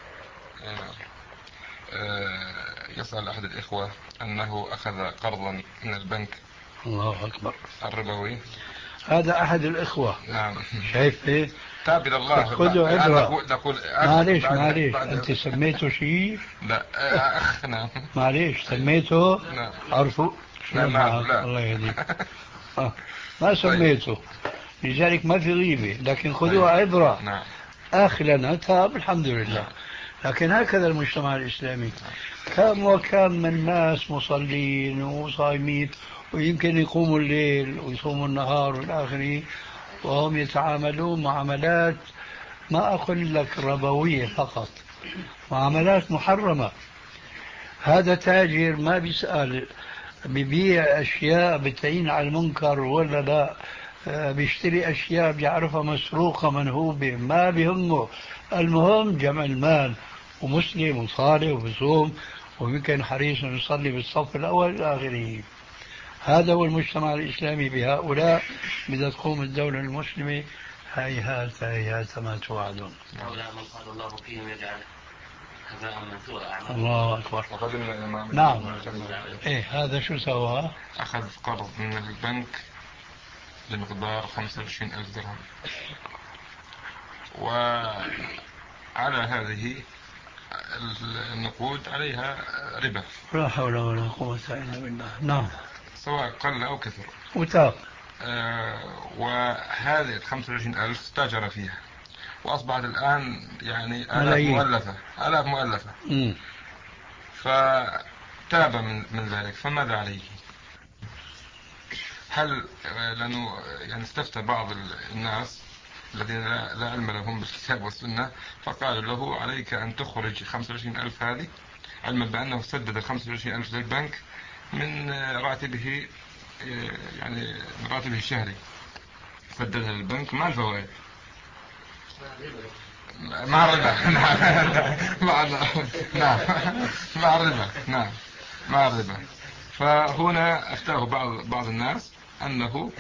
يسأل أحد الإخوة أنه أخذ قرضا من البنك. الله أكبر. الربوي. هذا أحد الإخوة. نعم. شايف إيه؟ تاب إلى الله. خذوا عبرة. نقول معليش معليش أنت سميته شيء؟ لا أخ. نعم. معليش سميته؟ نعم. عرفوا؟ لا ما لا. الله يهديك. آه. ما سميته، لذلك ما في غيبة، لكن خذوها عبرة. نعم. أخ لنا تاب الحمد لله. نعم. لكن هكذا المجتمع الإسلامي، كم وكم من ناس مصلين وصايمين ويمكن يقوموا الليل ويصوموا النهار والآخرين، وهم يتعاملون معاملات ما أقول لك ربوية فقط، معاملات محرمة. هذا تاجر ما بيسأل بيبيع أشياء بتعين على المنكر ولا لا، بيشتري أشياء بيعرفها مسروقة منهوبة، ما بيهمه، المهم جمع المال، ومسلم وصالح وبصوم ويمكن حريص أن يصلي بالصف الأول إلى آخره. هذا هو المجتمع الإسلامي. بهؤلاء بدها تقوم الدولة المسلمة. هيهات هيهات ما توعدون. هؤلاء من قال الله فيهم يجعل هباء منثورا. الله أكبر. نعم. إيه هذا شو سوى؟ أخذ قرض من البنك بمقدار خمسة وعشرين ألف درهم، وعلى هذه النقود عليها ربا. لا حول ولا قوة إلا بالله. نعم. سواء قل أو كثر. وتاب. آه وهذه الخمسة وعشرين ألف تاجر فيها وأصبحت الآن يعني آلاف مؤلفة آلاف مؤلفة. م. فتاب من, من ذلك، فماذا عليه؟ هل لأنه يعني استفتى بعض الناس الذين لا علم لهم بالكتاب والسنة فقالوا له عليك أن تخرج خمسة وعشرين ألف هذه، علما بأنه سدد خمسة وعشرين ألف للبنك من راتبه، يعني من راتبه الشهري سددها للبنك مع الفوائد مع الربا. مع نعم مع الربا. نعم مع الربا. فهنا أفتاه بعض بعض الناس أنه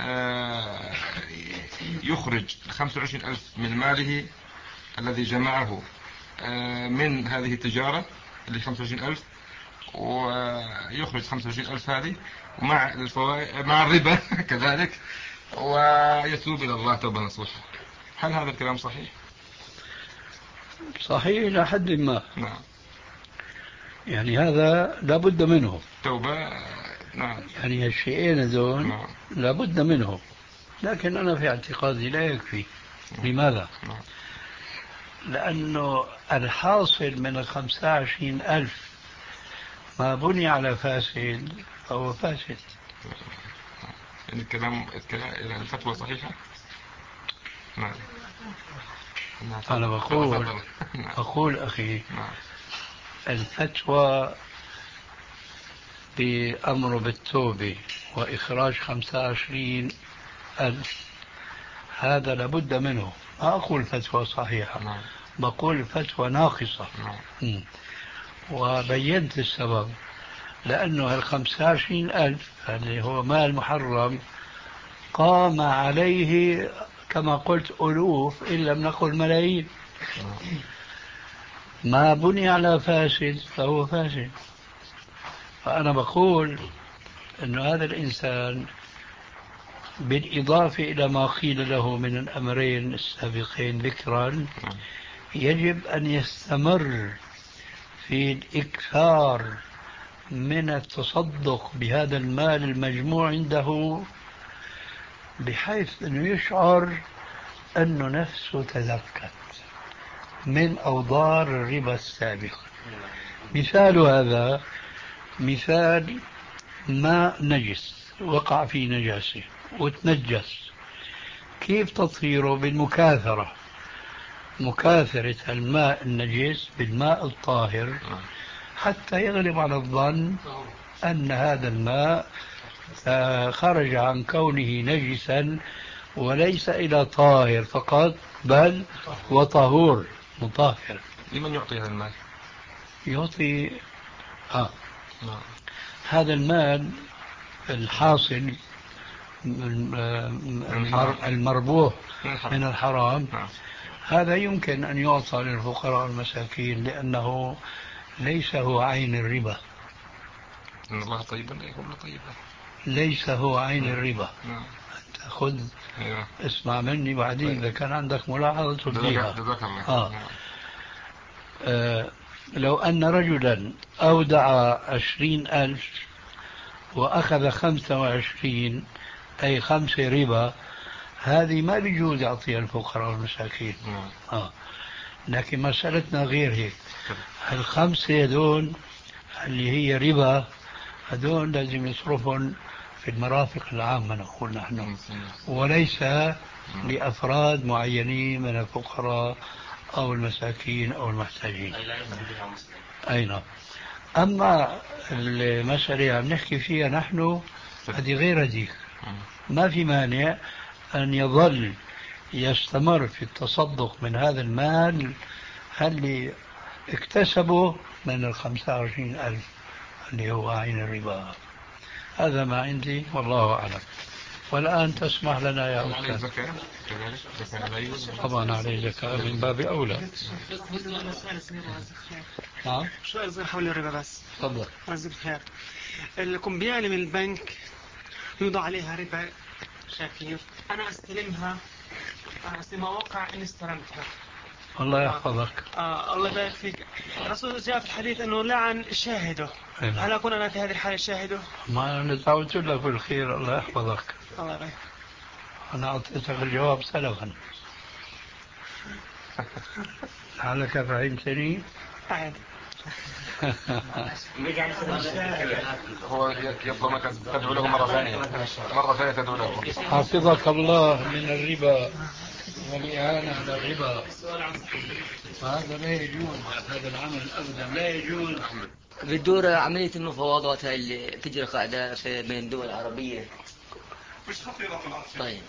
يخرج خمسة وعشرين ألف من ماله الذي جمعه من هذه التجارة اللي خمسة وعشرين ألف، ويخرج خمسة وعشرين ألف هذه مع الفوائد مع الربا كذلك، ويتوب إلى الله توبة نصوحة. هل هذا الكلام صحيح؟ صحيح إلى حد ما. نعم. يعني هذا لابد منه توبة. نعم. يعني الشيئين هذول نعم. لابد منه، لكن أنا في اعتقادي لا يكفي. نعم. لماذا؟ نعم. لأنه الحاصل من الخمسة وعشرين ألف ما بني على فاسد فهو فاسد. يعني الكلام الفتوى صحيحة؟ نعم. أنا بقول أقول أخي الفتوى بأمر بالتوبة وإخراج خمسة وعشرين ألف هذا لابد منه. ما أقول فتوى صحيحة، بقول فتوى ناقصة. وبينت السبب، لأنه الخمسة وعشرين ألف اللي هو مال محرم قام عليه كما قلت ألوف إن لم نقل ملايين. ما بني على فاسد فهو فاسد. فأنا بقول أن هذا الإنسان بالإضافة إلى ما قيل له من الأمرين السابقين ذكرا يجب أن يستمر في الإكثار من التصدق بهذا المال المجموع عنده، بحيث أنه يشعر أنه نفسه تزكت من أوضار الربا السابقة. مثال هذا مثال ماء نجس وقع في نجاسة وتنجس، كيف تطهيره؟ بالمكاثرة، مكاثرة الماء النجس بالماء الطاهر حتى يغلب على الظن أن هذا الماء خرج عن كونه نجسا وليس إلى طاهر فقط بل وطهور مطهر. لمن يعطي هذا المال؟ يعطي آه. هذا المال الحاصل المربوح من الحرام هذا يمكن أن يعطى للفقراء والمساكين، لأنه ليس هو عين الربا. إن الله طيبا لا يقبل طيبا. ليس هو عين الربا. أنت خذ اسمع مني بعدين إذا كان عندك ملاحظة تبديها. آه. آه. لو أن رجلا أودع عشرين ألف وأخذ خمسة وعشرين أي خمسة ربا، هذه ما بيجوز يعطيها الفقراء والمساكين. آه. لكن مسألتنا غير هيك. الخمسة هذول اللي هي ربا هذول لازم يصرفون في المرافق العامة نقول نحن، وليس لأفراد معينين من الفقراء أو المساكين أو المحتاجين. أي نعم. أما المسألة عم نحكي فيها نحن هذه غير ذيك. ما في مانع أن يظل يستمر في التصدق من هذا المال اللي اكتسبه من الخمسة وعشرين ألف اللي هو عين الربا. هذا ما عندي والله أعلم. والآن تسمح لنا يا أستاذ. طبعا عليه زكاة من باب أولى. نعم. سؤال صغير حول الربا بس. تفضل. رزق خير. الكمبيالة من البنك يوضع عليها ربا شاكير، أنا أستلمها على ما وقع إن استلمتها، الله يحفظك. آه الله يبارك فيك. الرسول جاء في الحديث أنه لعن شاهده. هل أكون أنا في هذه الحالة شاهده؟ ما أنا دعوت لك بالخير. الله يحفظك. الله يبارك. أنا أعطيتك الجواب سلفا. لعلك فهمتني؟ أعد. هو يطلب منك تدعو له مرة ثانية، مرة ثانية تدعو له. حفظك الله من الربا والإعانة على الربا. هذا لا يجوز، هذا العمل أبدا لا يجوز. بتدور عملية المفاوضات هاي اللي تجري قاعدة في بين الدول العربية. طيب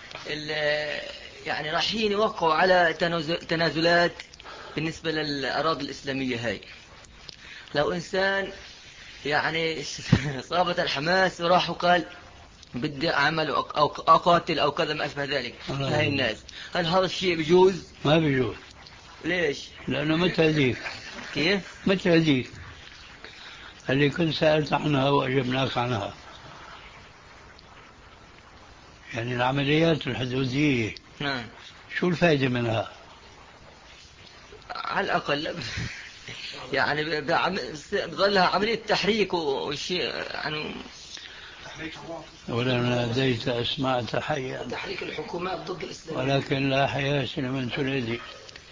يعني رايحين يوقعوا على تنازلات بالنسبة للأراضي الإسلامية هاي. لو إنسان يعني صابت الحماس وراح وقال بدي أعمل أو أقاتل أو كذا ما أشبه ذلك هاي الناس، هل هذا الشيء بيجوز؟ ما بيجوز. ليش؟ لأنه متى هذيك؟ كيف؟ متى هذيك اللي كنت سألت عنها وأجبناك عنها؟ يعني العمليات الحدودية نعم شو الفائدة منها؟ على الأقل يعني بظلها عملية تحريك وشيء يعني ولا ناديت أسماء تحية تحريك الحكومات ضد الإسلام، ولكن لا حياة لمن تنادي.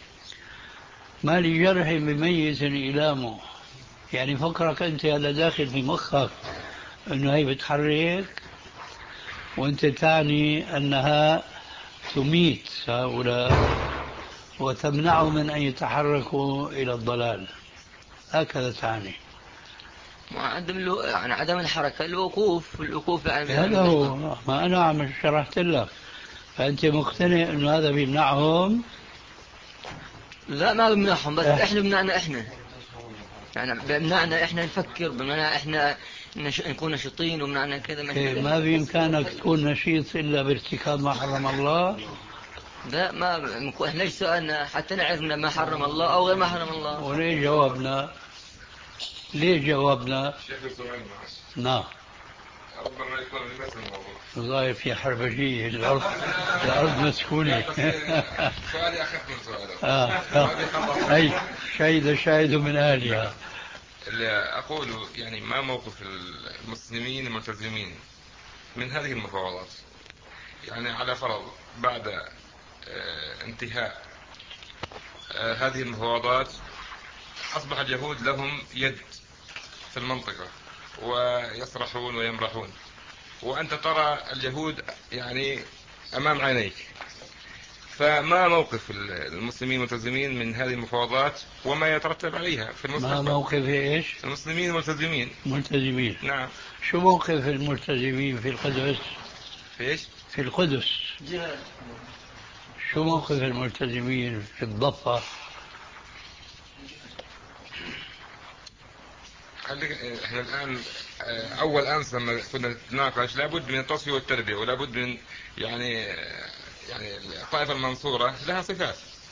ما لجرح بميت إلامه. يعني فكرك أنت هذا داخل في مخك أنه هي بتحرك وأنت تعني أنها تميت هؤلاء وتمنعهم من أن يتحركوا إلى الضلال، هكذا تعني. عدم يعني عدم الحركة، الوقوف الوقوف يعني هذا هو ما أنا عم شرحت لك. فأنت مقتنع أنه هذا بيمنعهم؟ لا ما بيمنعهم، بس اه. إحنا بمنعنا إحنا، يعني بمنعنا إحنا نفكر، بمنعنا إحنا نش... نكون نشيطين ومنعنا كذا. ما, ما بإمكانك تكون نشيط إلا بارتكاب ما حرم الله. لا ما إحنا ليش سؤالنا حتى نعرف ما حرم الله أو غير ما حرم الله. وليه جوابنا؟ ليه جوابنا؟ نعم ربما يكون لنفس الموضوع. والله في حربجية الأرض الأرض مسكونة. سؤالي أخف من سؤالك. آه. آه. أي شهد شاهد من أهلها. اللي أقول يعني ما موقف المسلمين الملتزمين من هذه المفاوضات؟ يعني على فرض بعد آه انتهاء آه هذه المفاوضات أصبح اليهود لهم يد في المنطقة ويصرحون ويمرحون، وأنت ترى اليهود يعني أمام عينيك، فما موقف المسلمين الملتزمين من هذه المفاوضات وما يترتب عليها في المستقبل؟ ما موقف إيش؟ المسلمين الملتزمين. ملتزمين. نعم. شو موقف الملتزمين في القدس؟ في إيش؟ في القدس. جهاد. شو موقف الملتزمين في الضفة؟ احنا الآن أول أمس لما كنا نتناقش لابد من التصفية والتربية، ولابد من يعني يعني الطائفة المنصورة لها صفات.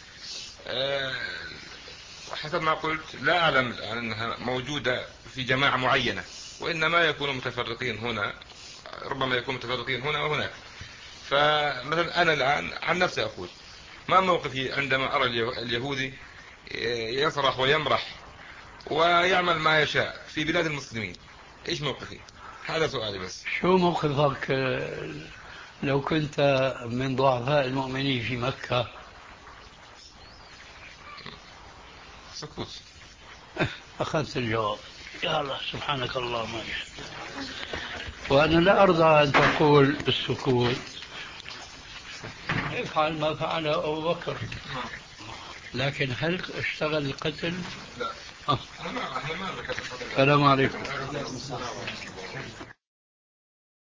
حسب ما قلت لا أعلم الآن أنها موجودة في جماعة معينة، وإنما يكونوا متفرقين هنا، ربما يكونوا متفرقين هنا وهناك. فمثلا أنا الآن عن نفسي أقول ما موقفي عندما أرى اليهودي يصرخ ويمرح ويعمل ما يشاء في بلاد المسلمين؟ إيش موقفي؟ هذا سؤالي بس. شو موقفك لو كنت من ضعفاء المؤمنين في مكة؟ سكوت. أخذت الجواب. يا الله سبحانك اللهم. وأنا لا أرضى أن تقول بالسكوت افعل ما فعل أبو بكر، لكن هل اشتغل القتل؟ لا. السلام عليكم.